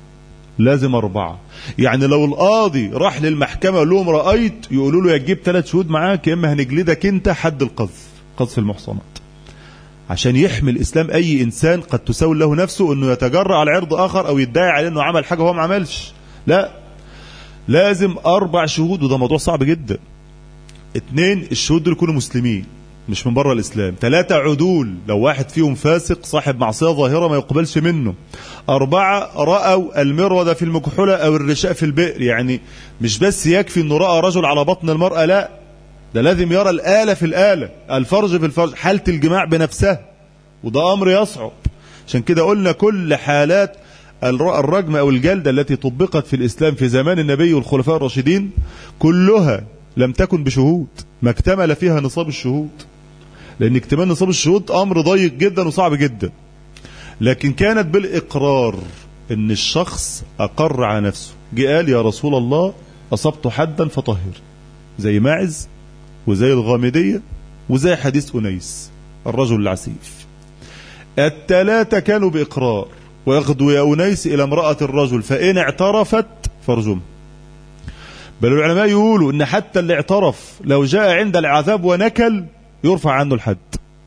لازم أربعة. يعني لو القاضي راح للمحكمة قال لهم رأيت، يقولوا له يا تجيب ثلاث شهود معاك يا إما هنجلدك أنت حد القذف، قذف المحصنات، عشان يحمي الإسلام أي إنسان قد تسول له نفسه إنه يتجرأ على عرض آخر أو يدعي عليه إنه عمل حاجة هو ما عملش. لا، لازم أربع شهود، وده موضوع صعب جدا. اثنين، الشهود دول يكونوا مسلمين مش من بره الإسلام. ثلاثة، عدول، لو واحد فيهم فاسق صاحب معصية ظاهرة ما يقبلش منه. أربعة، رأوا المرودة في المكحولة أو الرشاء في البئر، يعني مش بس يكفي أنه رأى رجل على بطن المرأة، لا، ده لازم يرى الآلة في الآلة، الفرج في الفرج، حالة الجماع بنفسها، وده أمر يصعب. عشان كده قلنا كل حالات الرجم أو الجلدة التي طبقت في الإسلام في زمان النبي والخلفاء الراشدين كلها لم تكن بشهود، ما اكتمل فيها نصاب الشهود، لأن اكتمال نصاب الشهود أمر ضيق جدا وصعب جدا، لكن كانت بالإقرار، إن الشخص أقر على نفسه، جاء قال يا رسول الله أصبت حدا فطهر، زي ماعز وزي الغامدية وزي حديث أنيس الرجل العسيف. الثلاثة كانوا بإقرار، ويغدو يا أنيس إلى امرأة الرجل فإن اعترفت فارجمه. بل العلماء يقولوا إن حتى اللي اعترف لو جاء عند العذاب ونكل يرفع عنه الحد.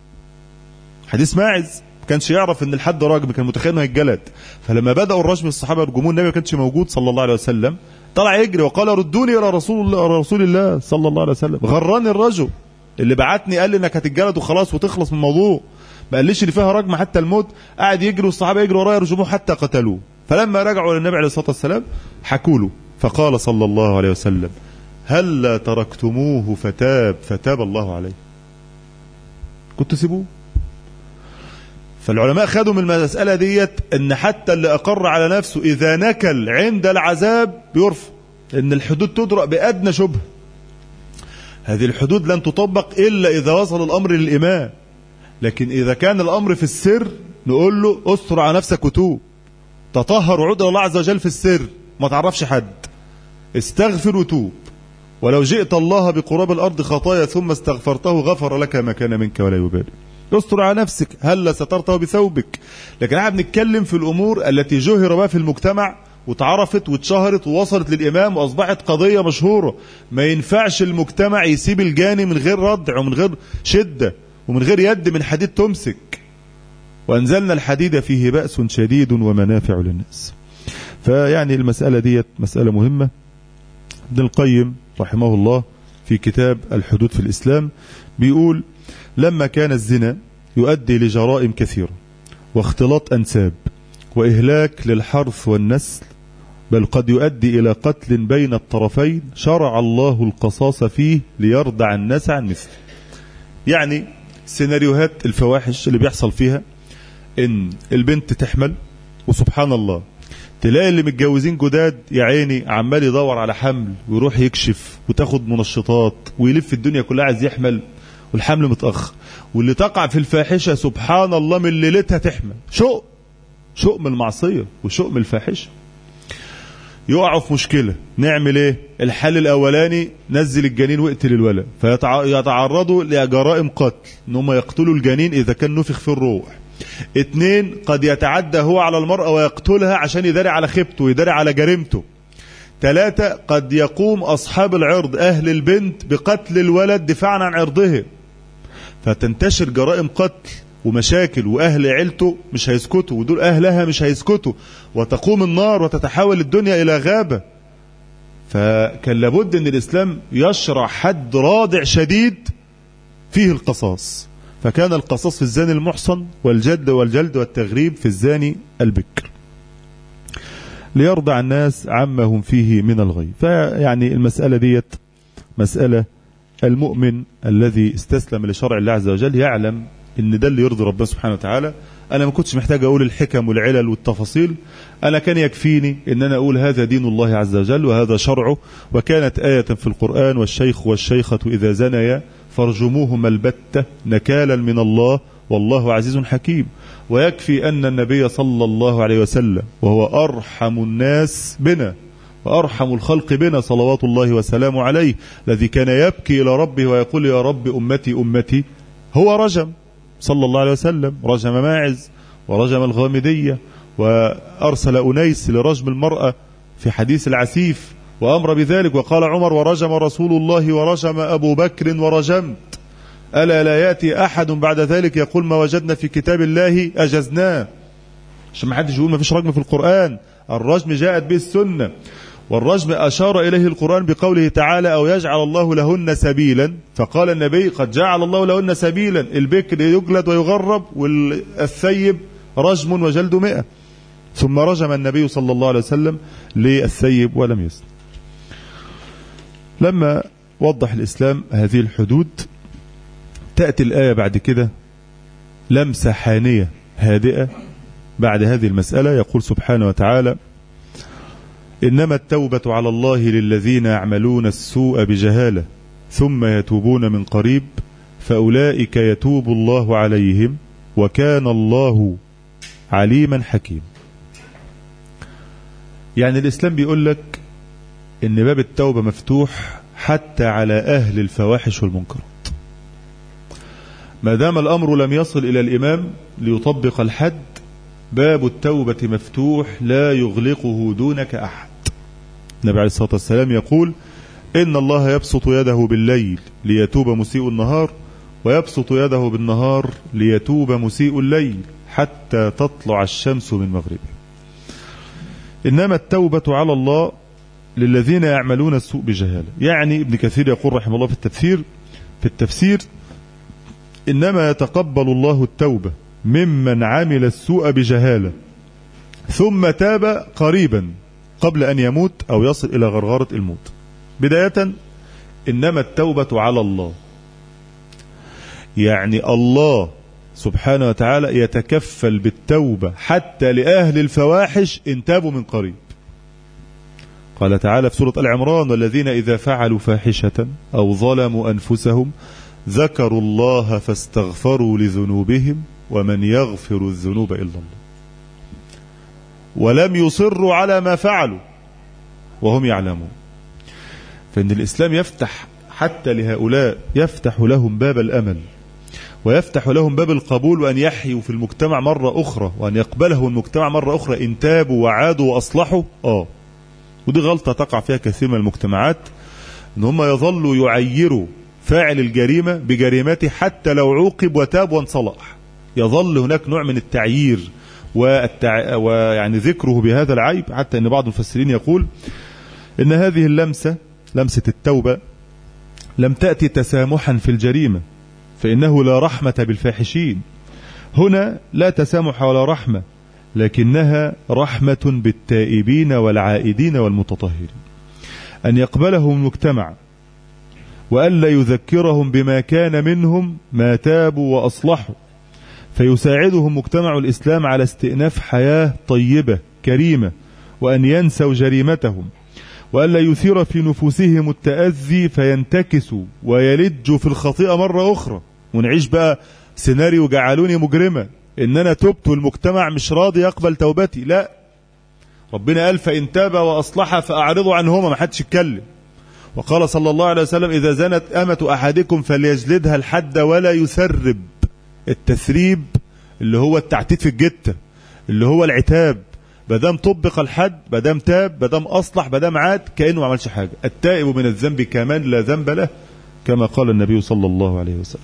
حديث ماعز كانش يعرف ان الحد راجم، كان متخيل انه هيتجلد، فلما بداوا الرجم الصحابه يرجمون النبي ما كانش موجود صلى الله عليه وسلم، طلع يجري وقال ردوني الى رسول الله رسول الله صلى الله عليه وسلم، غراني الرجل اللي بعتني قال لي انك هتتجلد وخلاص وتخلص من الموضوع، ما قاليش اللي فيها رجم حتى الموت. قاعد يجري والصحابه يجروا وراه يرجموه حتى قتلوه. فلما رجعوا للنبي عليه الصلاه والسلام حكوا له، فقال صلى الله عليه وسلم هل تركتموه فتاب فتاب الله عليه، كنت سيبوه. فالعلماء خدوا من المسألة ديت ان حتى اللي اقر على نفسه اذا نكل عند العذاب بيرفع، ان الحدود تدرأ بأدنى شبه. هذه الحدود لن تطبق الا اذا وصل الامر للامام، لكن اذا كان الامر في السر نقول له استر على نفسك وتوب، تطهر وعود الله عز وجل في السر، ما تعرفش حد، استغفر وتوب، ولو جئت الله بقراب الارض خطايا ثم استغفرته غفر لك ما كان منك ولا يبالي. استر على نفسك، هل سترته بثوبك. لكن احنا بنتكلم في الامور التي جهر بها في المجتمع واتعرفت واتشهرت ووصلت للامام واصبحت قضيه مشهوره. ما ينفعش المجتمع يسيب الجاني من غير ردع ومن غير شده ومن غير يد من حديد تمسك. وانزلنا الحديد فيه بأس شديد ومنافع للناس. فيعني المساله ديت مساله مهمه. ابن القيم رحمه الله في كتاب الحدود في الاسلام بيقول لما كان الزنا يؤدي لجرائم كثيرة واختلاط أنساب وإهلاك للحرث والنسل، بل قد يؤدي إلى قتل بين الطرفين، شرع الله القصاص فيه ليردع الناس عن مثله. يعني سيناريوهات الفواحش اللي بيحصل فيها إن البنت تحمل، وسبحان الله تلاقي اللي متجوزين جداد يا عيني عمال يدور على حمل ويروح يكشف وتاخد منشطات ويلف الدنيا كلها عايز يحمل، والحمل متأخر. واللي تقع في الفاحشة سبحان الله من ليلتها تحمل، شؤم شؤم المعصية وشؤم الفاحشة. يقعوا في مشكلة، نعمل ايه؟ الحل الاولاني نزل الجنين واقتل الولد، فيتعرضوا لجرائم قتل، ان هم يقتلوا الجنين اذا كان نفخ في الروح. اتنين، قد يتعدى هو على المرأة ويقتلها عشان يداري على خيبته ويداري على جريمته. ثلاثة، قد يقوم أصحاب العرض أهل البنت بقتل الولد دفاعا عن عرضه، فتنتشر جرائم قتل ومشاكل، وأهل عيلته مش هيسكتوا ودول أهلها مش هيسكتوا، وتقوم النار وتتحول الدنيا إلى غابة. فكان لابد أن الإسلام يشرع حد رادع شديد فيه القصاص، فكان القصاص في الزاني المحصن والجد والجلد والتغريب في الزاني البكر، ليرضع الناس عما هم فيه من الغي. فيعني المسألة ديت مسألة المؤمن الذي استسلم لشرع الله عز وجل يعلم ان ده اللي يرضي ربنا سبحانه وتعالى. انا ما كنتش محتاج اقول الحكم والعلل والتفاصيل، انا كان يكفيني ان انا اقول هذا دين الله عز وجل وهذا شرعه، وكانت آية في القرآن والشيخ والشيخة اذا زنيا فارجموهما البتة نكالا من الله والله عزيز حكيم. ويكفي أن النبي صلى الله عليه وسلم وهو أرحم الناس بنا وأرحم الخلق بنا صلوات الله وسلامه عليه، الذي كان يبكي إلى ربه ويقول يا رب أمتي أمتي، هو رجم صلى الله عليه وسلم، رجم ماعز ورجم الغامدية، وأرسل أنيس لرجم المرأة في حديث العسيف وأمر بذلك، وقال عمر ورجم رسول الله ورجم أبو بكر ورجمت، ألا لا يأتي أحد بعد ذلك يقول ما وجدنا في كتاب الله أجزناه. عشان ما حدش يقول ما فيش رجم في القرآن، الرجم جاءت به السنة، والرجم أشار إليه القرآن بقوله تعالى أو يجعل الله لهن سبيلا، فقال النبي قد جعل الله لهن سبيلا، البكر يجلد ويغرب والثيب رجم وجلد مئة. ثم رجم النبي صلى الله عليه وسلم للثيب ولم يسلم. لما وضح الإسلام هذه الحدود تأتي الآية بعد كده لمسة حانية هادئة بعد هذه المسألة يقول سبحانه وتعالى: إنما التوبة على الله للذين يعملون السوء بجهالة ثم يتوبون من قريب فأولئك يتوب الله عليهم وكان الله عليما حكيم. يعني الإسلام بيقول لك إن باب التوبة مفتوح حتى على أهل الفواحش والمنكرات، ما دام الأمر لم يصل إلى الإمام ليطبق الحد، باب التوبة مفتوح لا يغلقه دونك أحد. النبي عليه الصلاة والسلام يقول: إن الله يبسط يده بالليل ليتوب مسيء النهار ويبسط يده بالنهار ليتوب مسيء الليل حتى تطلع الشمس من مغربه. إنما التوبة على الله للذين يعملون السوء بجهالة. يعني ابن كثير يقول رحمه الله في التفسير في التفسير إنما يتقبل الله التوبة ممن عمل السوء بجهالة ثم تاب قريبا قبل أن يموت أو يصل إلى غرغرة الموت. بداية إنما التوبة على الله، يعني الله سبحانه وتعالى يتكفل بالتوبة حتى لأهل الفواحش إن تابوا من قريب. قال تعالى في سورة آل عمران: والذين إذا فعلوا فاحشة أو ظلموا أنفسهم ذكروا الله فاستغفروا لذنوبهم ومن يغفر الذنوب إلا الله ولم يصروا على ما فعلوا وهم يعلمون. فإن الإسلام يفتح حتى لهؤلاء، يفتح لهم باب الأمل ويفتح لهم باب القبول، وأن يحيوا في المجتمع مرة أخرى وأن يقبله المجتمع مرة أخرى إن تابوا وعادوا وأصلحوا. آه ودي غلطة تقع فيها كثير من المجتمعات، إن هم يظلوا يعيروا فاعل الجريمة بجريمته حتى لو عوقب وتاب وانصلح، يظل هناك نوع من التعيير والتع... ويعني ذكره بهذا العيب، حتى أن بعض المفسرين يقول إن هذه اللمسة، لمسة التوبة، لم تأتي تسامحا في الجريمة، فإنه لا رحمة بالفاحشين. هنا لا تسامح ولا رحمة، لكنها رحمة بالتائبين والعائدين والمتطهرين، أن يقبلهم المجتمع وألا يذكرهم بما كان منهم ما تابوا وأصلحوا، فيساعدهم مجتمع الإسلام على استئناف حياة طيبة كريمة، وأن ينسوا جريمتهم، وألا يثير في نفوسهم التأذي فينتكسوا ويلجوا في الخطيئة مرة أخرى، ونعيش بقى سيناريو جعلوني مجرمة، إن أنا تبت والمجتمع مش راضي يقبل توبتي. لا، ربنا قال: فإن تاب وأصلح فأعرضوا عنهما، ما حدش يتكلم. وقال صلى الله عليه وسلم: إذا زنت أمة أحدكم فليجلدها الحد ولا يسرب. التثريب اللي هو التعتيد في الجتة، اللي هو العتاب. بدام طبق الحد، بدام تاب، بدام أصلح، بدام عاد، كأنه ما عملش حاجة. التائب من الذنب كمان لا ذنب له، كما قال النبي صلى الله عليه وسلم.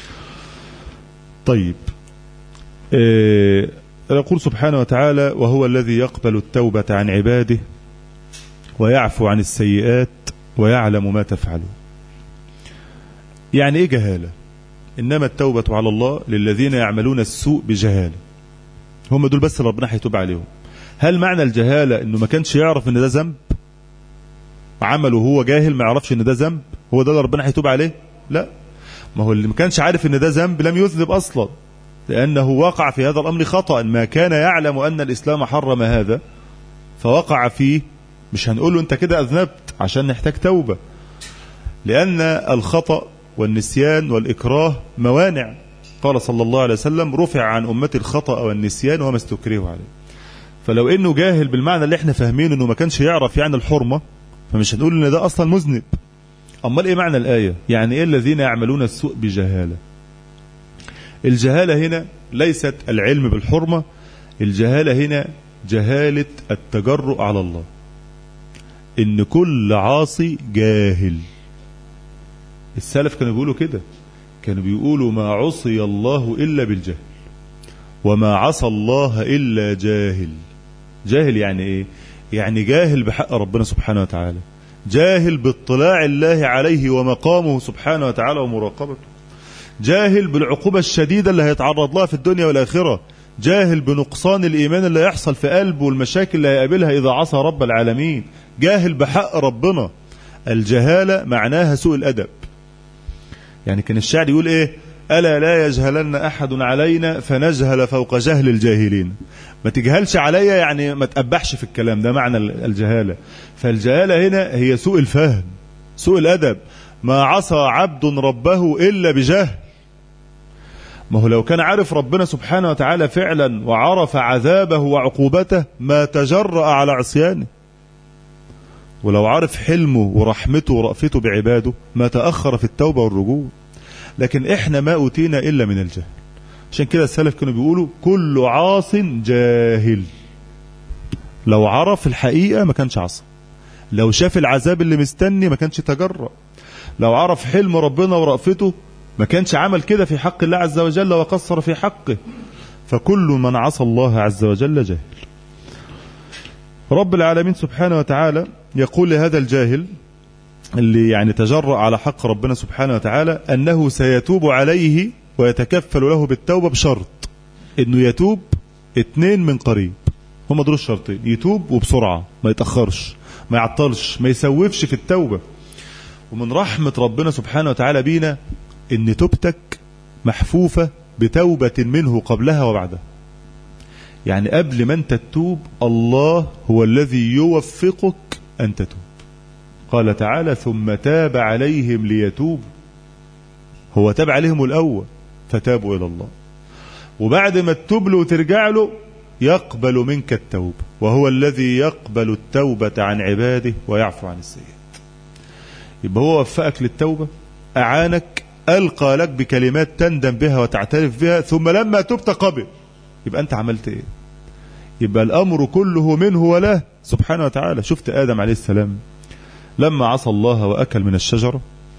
طيب، آه يقول سبحانه وتعالى: وهو الذي يقبل التوبة عن عباده ويعفو عن السيئات ويعلم ما تفعلون. يعني ايه جهالة؟ إنما التوبة على الله للذين يعملون السوء بجهالة، هم دول بس ربنا هيتوب عليهم. هل معنى الجهالة انه ما كانش يعرف ان ده ذنب، عمله هو جاهل ما يعرفش ان ده ذنب، هو ده اللي ربنا هيتوب عليه؟ لا، ما هو اللي ما كانش عارف ان ده ذنب لم يذنب اصلا، لانه وقع في هذا الامر خطأ، ما كان يعلم ان الاسلام حرم هذا فوقع فيه. مش هنقول له انت كده اذنبت عشان نحتاج توبة، لان الخطأ والنسيان والإكراه موانع. قال صلى الله عليه وسلم: رفع عن أمتي الخطأ والنسيان وما استكرهوا عليه. فلو إنه جاهل بالمعنى اللي احنا فاهمين، إنه ما كانش يعرف يعني الحرمة، فمش هنقول إن ده أصلا مذنب. أمال إيه معنى الآية؟ يعني إيه الذين يعملون السوء بجهالة؟ الجهالة هنا ليست العلم بالحرمة، الجهالة هنا جهالة التجرؤ على الله، إن كل عاصي جاهل. السلف كانوا بيقولوا كده، كانوا بيقولوا: ما عصي الله إلا بالجهل وما عصى الله إلا جاهل. جاهل يعني إيه؟ يعني جاهل بحق ربنا سبحانه وتعالى، جاهل باطلاع الله عليه ومقامه سبحانه وتعالى ومراقبته، جاهل بالعقوبة الشديدة اللي هيتعرض لها في الدنيا والآخرة، جاهل بنقصان الإيمان اللي يحصل في قلبه والمشاكل اللي هيقابلها إذا عصى رب العالمين، جاهل بحق ربنا. الجهالة معناها سوء الأدب. يعني كان الشاعر يقول إيه؟ ألا لا يجهلن أحد علينا فنجهل فوق جهل الجاهلين. ما تجهلش عليا يعني ما تقبحش في الكلام، ده معنى الجهالة. فالجهالة هنا هي سوء الفهم، سوء الأدب. ما عصى عبد ربه إلا بجهل. ما هو لو كان عارف ربنا سبحانه وتعالى فعلا وعرف عذابه وعقوبته ما تجرأ على عصيانه، ولو عارف حلمه ورحمته ورأفته بعباده ما تأخر في التوبة والرجوع. لكن احنا ما أوتينا إلا من الجهل. عشان كده السلف كانوا بيقولوا كل عاص جاهل. لو عرف الحقيقة ما كانش عصى، لو شاف العذاب اللي مستني ما كانش تجرأ، لو عرف حلم ربنا ورأفته ما كانش عمل كده في حق الله عز وجل وقصر في حقه. فكل من عصى الله عز وجل جاهل. رب العالمين سبحانه وتعالى يقول لهذا الجاهل اللي يعني تجرأ على حق ربنا سبحانه وتعالى أنه سيتوب عليه ويتكفل له بالتوبة بشرط أنه يتوب اتنين من قريب. هم دول الشرطين، يتوب وبسرعة، ما يتأخرش، ما يعطلش، ما يسوفش في التوبة. ومن رحمة ربنا سبحانه وتعالى بينا ان توبتك محفوفة بتوبة منه قبلها وبعدها. يعني قبل ما انت تتوب الله هو الذي يوفقك ان تتوب. قال تعالى ثم تاب عليهم ليتوبوا. هو تاب عليهم الأول فتابوا إلى الله، وبعد ما تتوب له وترجع له يقبل منك التوبة، وهو الذي يقبل التوبة عن عباده ويعفو عن السيئات. يبقى هو وفقك للتوبة، أعانك، ألقى لك بكلمات تندم بها وتعترف بها، ثم لما تبت قبل. يبقى أنت عملت إيه؟ يبقى الأمر كله منه وله سبحانه وتعالى. شفت آدم عليه السلام لما عصى الله وأكل من الشجرة،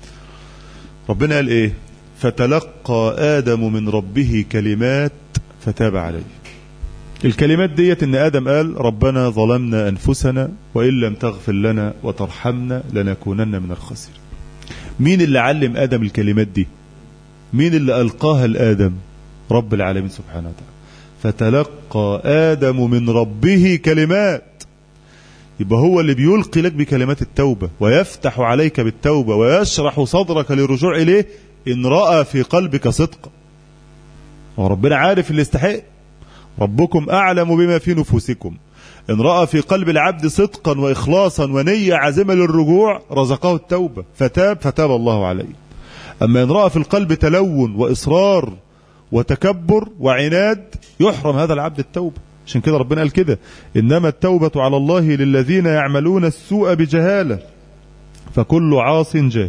ربنا قال إيه؟ فتلقى آدم من ربه كلمات فتاب عليه. الكلمات ديت إن آدم قال ربنا ظلمنا أنفسنا وإن لم تغفر لنا وترحمنا لنكونن من الخاسرين. مين اللي علم آدم الكلمات دي؟ مين اللي ألقاها لآدم؟ رب العالمين سبحانه وتعالى. فتلقى آدم من ربه كلمات. يبقى هو اللي بيلقي لك بكلمات التوبة ويفتح عليك بالتوبة ويشرح صدرك للرجوع إليه إن رأى في قلبك صدقا. وربنا عارف اللي يستحق. ربكم أعلم بما في نفوسكم. إن رأى في قلب العبد صدقا وإخلاصا ونية عزمة للرجوع رزقه التوبة فتاب فتاب الله عليه. أما إن رأى في القلب تلون وإصرار وتكبر وعناد يحرم هذا العبد التوبة. عشان كده ربنا قال كده إنما التوبة على الله للذين يعملون السوء بجهالة فكل عاص جاهل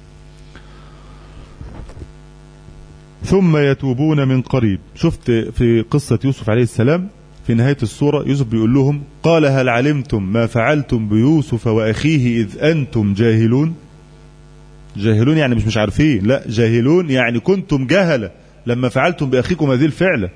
ثم يتوبون من قريب. شفت في قصة يوسف عليه السلام في نهاية السورة يوسف بيقول لهم قال هل علمتم ما فعلتم بيوسف وأخيه إذ أنتم جاهلون. جاهلون يعني مش مش عارفين، لا جاهلون يعني كنتم جهلة لما فعلتم بأخيكم هذه الفعلة.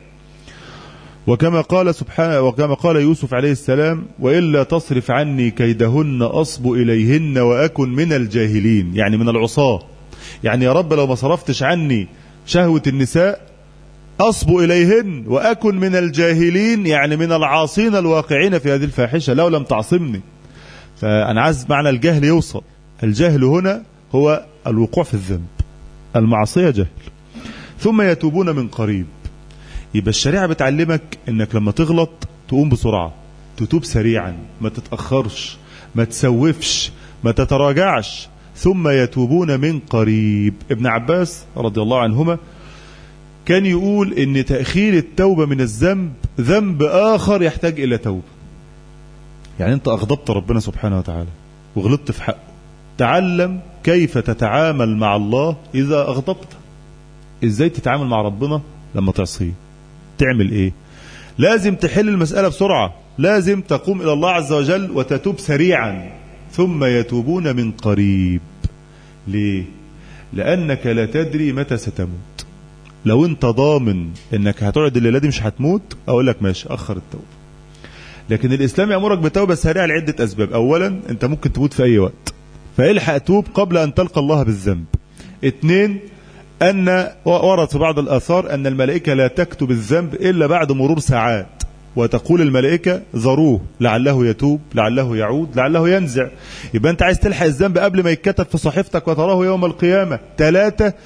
وكما قال سبحانه وكما قال يوسف عليه السلام وإلا تصرف عني كيدهن أصب إليهن وأكن من الجاهلين، يعني من العصاة. يعني يا رب لو ما صرفتش عني شهوة النساء أصب إليهن وأكن من الجاهلين، يعني من العاصين الواقعين في هذه الفاحشة لو لم تعصمني. فأنا عايز معنى الجهل يوصل. الجهل هنا هو الوقوع في الذنب، المعصية جهل. ثم يتوبون من قريب. يبقى الشريعة بتعلمك انك لما تغلط تقوم بسرعة، تتوب سريعا، ما تتأخرش، ما تسوفش، ما تتراجعش. ثم يتوبون من قريب. ابن عباس رضي الله عنهما كان يقول ان تأخير التوبة من الذنب ذنب آخر يحتاج إلى توبة. يعني انت أغضبت ربنا سبحانه وتعالى وغلطت في حقه، تعلم كيف تتعامل مع الله إذا أغضبت. ازاي تتعامل مع ربنا لما تعصيه؟ تعمل ايه؟ لازم تحل المسألة بسرعة، لازم تقوم إلى الله عز وجل وتتوب سريعا. ثم يتوبون من قريب. ليه؟ لأنك لا تدري متى ستموت. لو انت ضامن انك هتقعد الليلة دي مش هتموت اقول لك ماشي اخر التوبة. لكن الاسلام يأمرك بتوبة سريعة لعدة اسباب. اولا انت ممكن تموت في اي وقت فالحق توب قبل ان تلقى الله بالذنب. اثنين أن ورد في بعض الآثار أن الملائكة لا تكتب الذنب إلا بعد مرور ساعات، وتقول الملائكة ذروه لعله يتوب لعله يعود لعله ينزع. يبقى أنت عايز تلحق الذنب قبل ما يتكتب في صحيفتك وتراه يوم القيامة. ثلاثة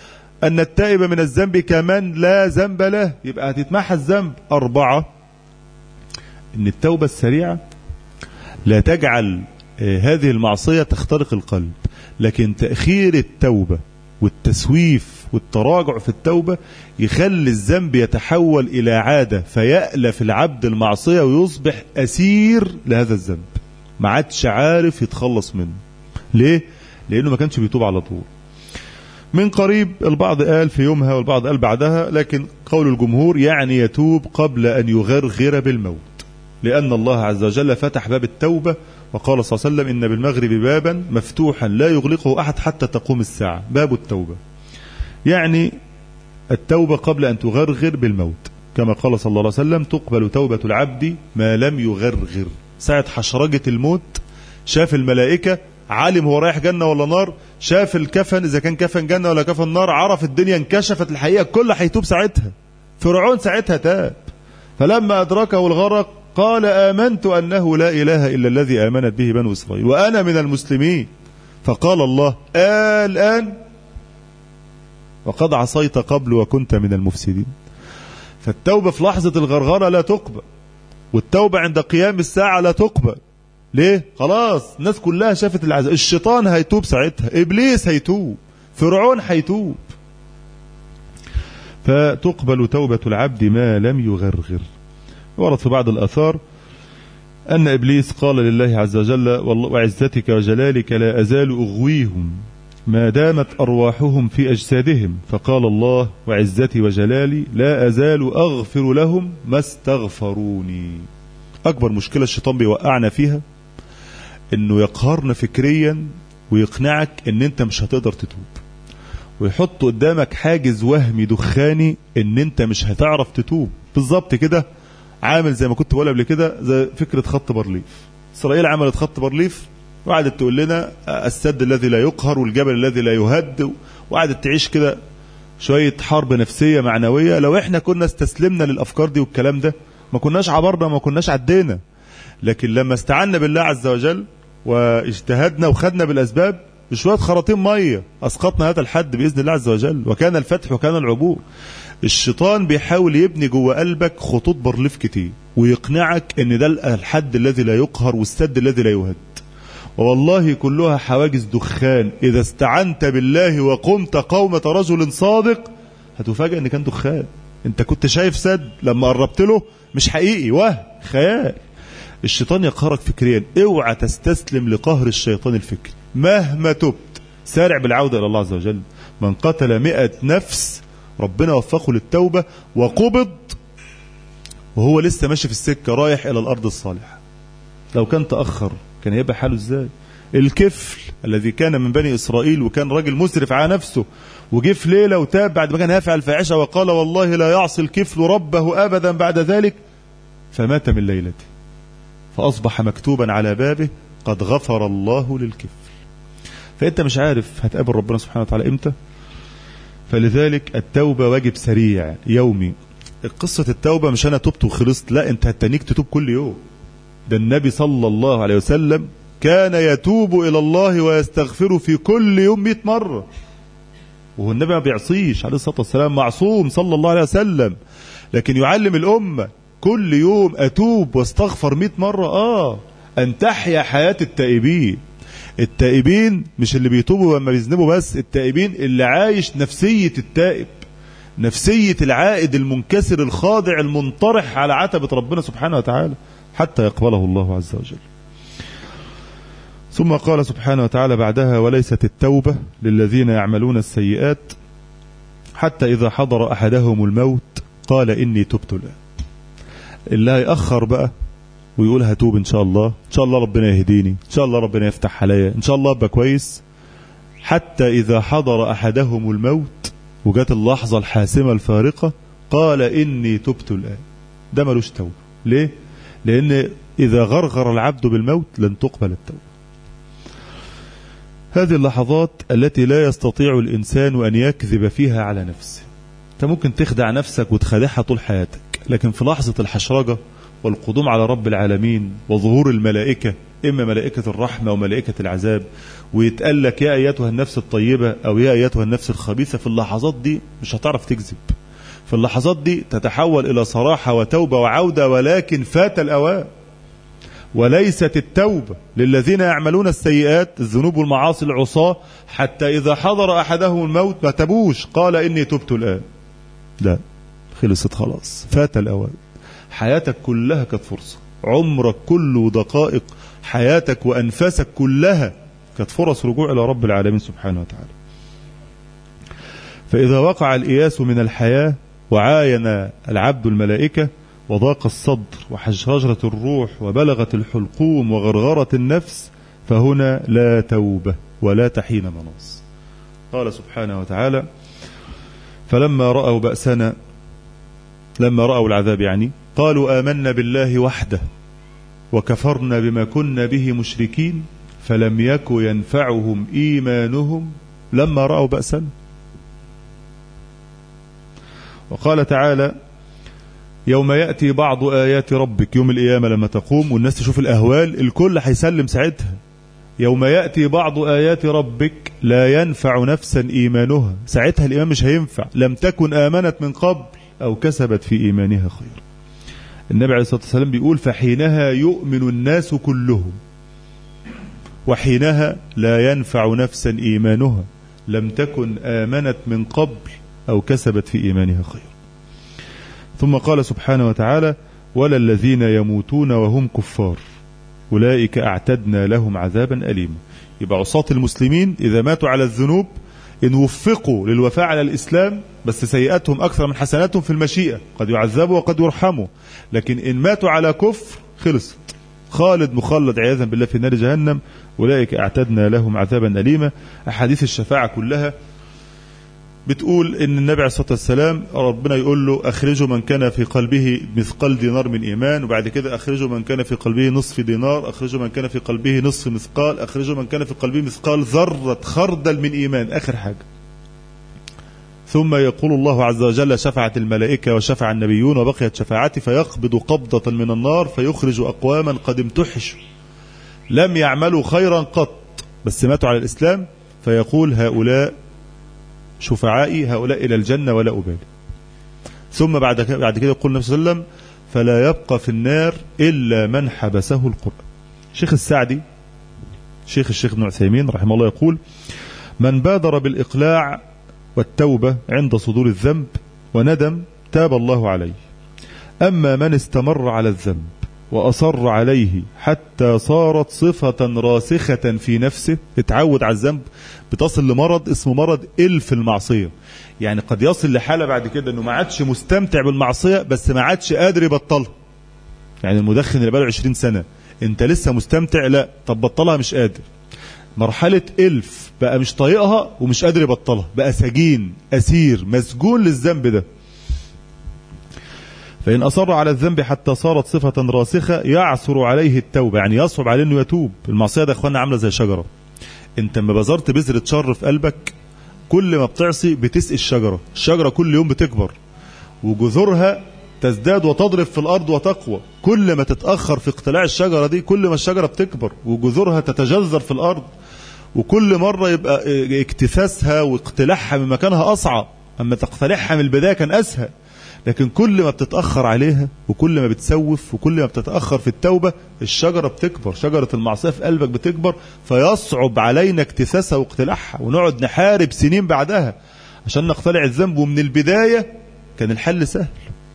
أن التائب من الذنب كمن لا ذنب له، يبقى هتتمحى الذنب. أربعة، أن التوبة السريعة لا تجعل هذه المعصية تخترق القلب، لكن تأخير التوبة والتسويف والتراجع في التوبة يخلي الذنب يتحول إلى عادة، فيألف العبد المعصية ويصبح أسير لهذا الذنب، ما عادش عارف يتخلص منه. ليه؟ لأنه ما كانش بيتوب على طول. من قريب البعض قال في يومها والبعض قال بعدها، لكن قول الجمهور يعني يتوب قبل أن يغرغر بالموت، لأن الله عز وجل فتح باب التوبة وقال صلى الله عليه وسلم إن بالمغرب بابا مفتوحا لا يغلقه أحد حتى تقوم الساعة، باب التوبة. يعني التوبة قبل أن تغرغر بالموت، كما قال صلى الله عليه وسلم تقبل توبة العبد ما لم يغرغر. ساعة حشرجة الموت شاف الملائكة، عالم هو رايح جنة ولا نار، شاف الكفن إذا كان كفن جنة ولا كفن نار، عرف الدنيا انكشفت الحقيقة، كل هيتوب ساعتها. فرعون ساعتها تاب، فلما أدركه الغرق قال آمنت أنه لا إله إلا الذي آمنت به بنو إسرائيل وأنا من المسلمين. فقال الله آه الآن وقد عصيت قبل وكنت من المفسدين. فالتوبة في لحظة الغرغرة لا تقبل، والتوبة عند قيام الساعة لا تقبل. ليه؟ خلاص الناس كلها شافت العذاب، الشيطان هيتوب ساعتها، إبليس هيتوب، فرعون هيتوب. فتقبل توبة العبد ما لم يغرغر. ورد في بعض الآثار أن إبليس قال لله عز وجل وعزتك وجلالك لا أزال أغويهم ما دامت أرواحهم في أجسادهم، فقال الله وعزتي وجلالي لا أزال أغفر لهم ما استغفروني. أكبر مشكلة الشيطان بيوقعنا فيها إنه يقهرنا فكريا ويقنعك إن أنت مش هتقدر تتوب، ويحط قدامك حاجز وهمي دخاني إن أنت مش هتعرف تتوب. بالظبط كده، عامل زي ما كنت بقول قبل كده، زي فكرة خط بارليف. إسرائيل عملت خط بارليف وقعدت تقول لنا السد الذي لا يقهر والجبل الذي لا يهد، وقعدت تعيش كده شوية حرب نفسية معنوية. لو احنا كنا استسلمنا للأفكار دي والكلام ده ما كناش عبرنا، ما كناش عدينا. لكن لما استعنا بالله عز وجل واجتهدنا وخدنا بالأسباب بشوية خراطيم مية أسقطنا هذا الحد بإذن الله عز وجل، وكان الفتح وكان العبور. الشيطان بيحاول يبني جوه قلبك خطوط بارليف كتير ويقنعك ان ده الحد الذي لا يقهر والسد الذي لا يهد، والله كلها حواجز دخان. إذا استعنت بالله وقمت قومة رجل صادق هتفاجأ ان كان دخان. انت كنت شايف سد، لما قربت له مش حقيقي، وهم خيال. الشيطان يقهرك فكريا، اوعى تستسلم لقهر الشيطان الفكري مهما تبت. سارع بالعودة إلى الله عز وجل. من قتل مئة نفس ربنا وفقه للتوبة وقبض وهو لسه ماشي في السكة رايح إلى الأرض الصالحة. لو كان تأخر كان هيبقى حاله ازاي؟ الكفل الذي كان من بني إسرائيل وكان راجل مسرف على نفسه وجه في ليلة وتاب بعد ما كان هافع الفاحشة وقال والله لا يعصي الكفل ربه أبدا بعد ذلك، فمات من ليلته فأصبح مكتوبا على بابه قد غفر الله للكفل. فأنت مش عارف هتقابل ربنا سبحانه وتعالى إمتى. فلذلك التوبة واجب سريع يومي. قصة التوبة مش أنا تبت وخلصت، لا، أنت هتنيك تتوب كل يوم. ده النبي صلى الله عليه وسلم كان يتوب إلى الله ويستغفر في كل يوم مئة مرة، وهو النبي ما بيعصيش عليه الصلاة والسلام، معصوم صلى الله عليه وسلم، لكن يعلم الأمة كل يوم أتوب واستغفر مئة مرة. آه أن تحيا حياة التائبين. التائبين مش اللي بيتوبوا وما بيذنبوا بس، التائبين اللي عايش نفسية التائب، نفسية العائد المنكسر الخاضع المنطرح على عتبة ربنا سبحانه وتعالى حتى يقبله الله عز وجل. ثم قال سبحانه وتعالى بعدها وليست التوبة للذين يعملون السيئات حتى إذا حضر أحدهم الموت قال إني تبت الآن. اللي هيأخر بقى ويقول هتوب إن شاء الله، إن شاء الله ربنا يهديني، إن شاء الله ربنا يفتح عليا، إن شاء الله أبقى كويس، حتى إذا حضر أحدهم الموت وجات اللحظة الحاسمة الفارقة قال إني تبت الآن. ده ملوش توبة. ليه؟ لأن إذا غرغر العبد بالموت لن تقبل التوبة. هذه اللحظات التي لا يستطيع الإنسان أن يكذب فيها على نفسه. أنت ممكن تخدع نفسك وتخدعها طول حياتك، لكن في لحظة الحشرجة والقدوم على رب العالمين وظهور الملائكة إما ملائكة الرحمة وملائكة العذاب، ويتقال لك يا أيتها النفس الطيبة أو يا أيتها النفس الخبيثة. في اللحظات دي مش هتعرف تكذب، في اللحظات دي تتحول إلى صراحة وتوبة وعودة، ولكن فات الأوان. وليست التوبة للذين يعملون السيئات الذنوب والمعاصي العصاة حتى إذا حضر أحدهم الموت ما تبوش قال إني تبت الآن. لا، خلصت خلاص، فات الأوان. حياتك كلها كانت فرصة، عمرك كله دقائق حياتك وأنفاسك كلها كانت فرص رجوع إلى رب العالمين سبحانه وتعالى. فإذا وقع الإياس من الحياة وعاين العبد الملائكة وضاق الصدر وحجرجرة الروح وبلغت الحلقوم وغرغرة النفس، فهنا لا توبة ولا تحين مناص. قال سبحانه وتعالى: فلما رأوا بأسنا، لما رأوا العذاب يعني، قالوا آمنا بالله وحده وكفرنا بما كنا به مشركين فلم يك ينفعهم إيمانهم لما رأوا بأسنا. وقال تعالى: يوم يأتي بعض آيات ربك، يوم القيامة لما تقوم والناس تشوف الأهوال الكل هيسلم ساعتها. يوم يأتي بعض آيات ربك لا ينفع نفسا إيمانها، ساعتها الإيمان مش هينفع، لم تكن آمنت من قبل أو كسبت في إيمانها خير. النبي عليه الصلاة والسلام بيقول: فحينها يؤمن الناس كلهم، وحينها لا ينفع نفسا إيمانها لم تكن آمنت من قبل أو كسبت في إيمانها خير. ثم قال سبحانه وتعالى: ولا الذين يموتون وهم كفار أولئك أعتدنا لهم عذابا أليما. يبقى عصاة المسلمين إذا ماتوا على الذنوب إن وفقوا للوفاء على الإسلام، بس سيئاتهم أكثر من حسناتهم في المشيئة، قد يعذبوا وقد يرحموا، لكن إن ماتوا على كفر خلصت، خالد مخلد عياذا بالله في نار جهنم، أولئك أعتدنا لهم عذابا أليما. أحاديث الشفاعة كلها بتقول إن النبي عليه الصلاة والسلام ربنا يقول له: أخرجوا من كان في قلبه مثقال دينار من إيمان، وبعد كده أخرجوا من كان في قلبه نصف دينار، أخرجوا من كان في قلبه نصف مثقال، أخرجوا من كان في قلبه مثقال ذرة خردل من إيمان، آخر حاجة. ثم يقول الله عز وجل: شفعت الملائكة وشفع النبيون وبقيت شفاعتي، فيقبض قبضة من النار فيخرج أقواما قد امتحشوا لم يعملوا خيرا قط بس ماتوا على الإسلام، فيقول: هؤلاء شفعائي، هؤلاء إلى الجنة ولا أبالي. ثم بعد بعد كده يقول النبي صلى الله عليه وسلم: فلا يبقى في النار إلا من حبسه القرآن. شيخ السعدي شيخ الشيخ ابن عثيمين رحمه الله يقول: من بادر بالإقلاع والتوبة عند صدور الذنب وندم تاب الله عليه، أما من استمر على الذنب وأصر عليه حتى صارت صفة راسخة في نفسه، اتعود على الذنب، بتصل لمرض اسمه مرض إلف المعصية. يعني قد يصل لحالة بعد كده أنه ما عادش مستمتع بالمعصية بس ما عادش قادر يبطلها. يعني المدخن اللي بقاله عشرين سنة انت لسه مستمتع، لا طب بطلها مش قادر. مرحلة إلف بقى مش طايقها ومش قادر يبطلها، بقى سجين أسير مسجون للذنب ده. فإن أصر على الذنب حتى صارت صفة راسخة يعثر عليه التوبة، يعني يصعب عليه أنه يتوب. المعصية ده أخوانا عاملة زي شجرة، أنت ما بذرت بذرة شر في قلبك، كل ما بتعصي بتسقي الشجرة، الشجرة كل يوم بتكبر وجذورها تزداد وتضرب في الأرض وتقوى، كل ما تتأخر في اقتلاع الشجرة دي كل ما الشجرة بتكبر وجذورها تتجذر في الأرض، وكل مرة يبقى اكتثاثها واقتلاعها من مكانها أصعب. أما تقتلعها من البداية كان أسهل، لكن كل ما بتتأخر عليها وكل ما بتسوف وكل ما بتتأخر في التوبة الشجرة بتكبر، شجرة المعصية في قلبك بتكبر، فيصعب علينا اكتثاثها واقتلاعها، ونقعد نحارب سنين بعدها عشان نقتلع الذنب. ومن البداية كان الحل سهل.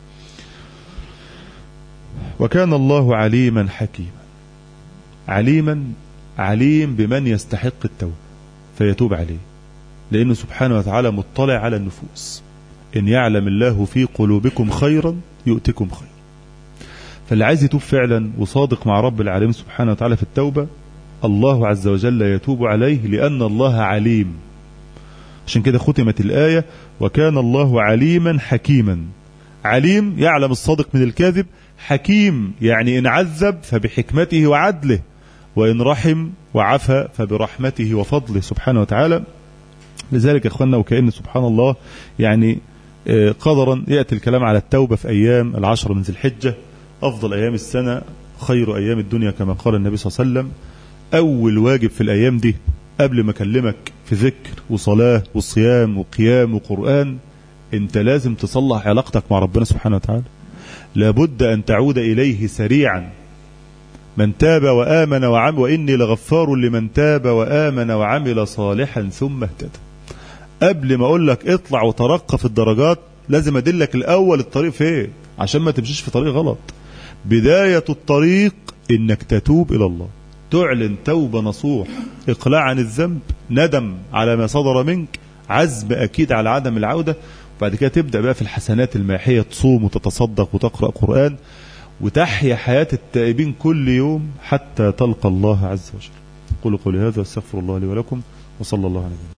وكان الله عليما حكيما. عليما عليم بمن يستحق التوبة فيتوب عليه، لأنه سبحانه وتعالى مطلع على النفوس. إن يعلم الله في قلوبكم خيرا يؤتكم خير. فاللي عايز يتوب فعلا وصادق مع رب العالمين سبحانه وتعالى في التوبة، الله عز وجل يتوب عليه لأن الله عليم. عشان كده ختمت الآية: وكان الله عليما حكيما. عليم يعلم الصادق من الكاذب، حكيم يعني إن عذب فبحكمته وعدله، وإن رحم وعفى فبرحمته وفضله سبحانه وتعالى. لذلك يا أخوانا وكأن سبحان الله يعني قدرا يأتي الكلام على التوبة في أيام العشر من ذي الحجة، أفضل أيام السنة، خير أيام الدنيا كما قال النبي صلى الله عليه وسلم. أول واجب في الأيام دي قبل ما أكلمك في ذكر وصلاة وصيام وقيام وقرآن، أنت لازم تصلح علاقتك مع ربنا سبحانه وتعالى. لابد أن تعود إليه سريعا. من تاب وآمن وعمل وإني لغفار لمن تاب وآمن وعمل صالحا ثم اهتدى. قبل ما أقول لك اطلع وترقى في الدرجات لازم أدلك الأول الطريق فين عشان ما تمشيش في طريق غلط. بداية الطريق إنك تتوب إلى الله، تعلن توبة نصوح، إقلاع عن الذنب، ندم على ما صدر منك، عزم أكيد على عدم العودة. وبعد كده تبدأ بقى في الحسنات الماحية، تصوم وتتصدق وتقرأ قرآن وتحيا حياة التائبين كل يوم حتى تلقى الله عز وجل. قولوا قولي هذا واستغفر الله لي ولكم، وصلى الله عليه وسلم.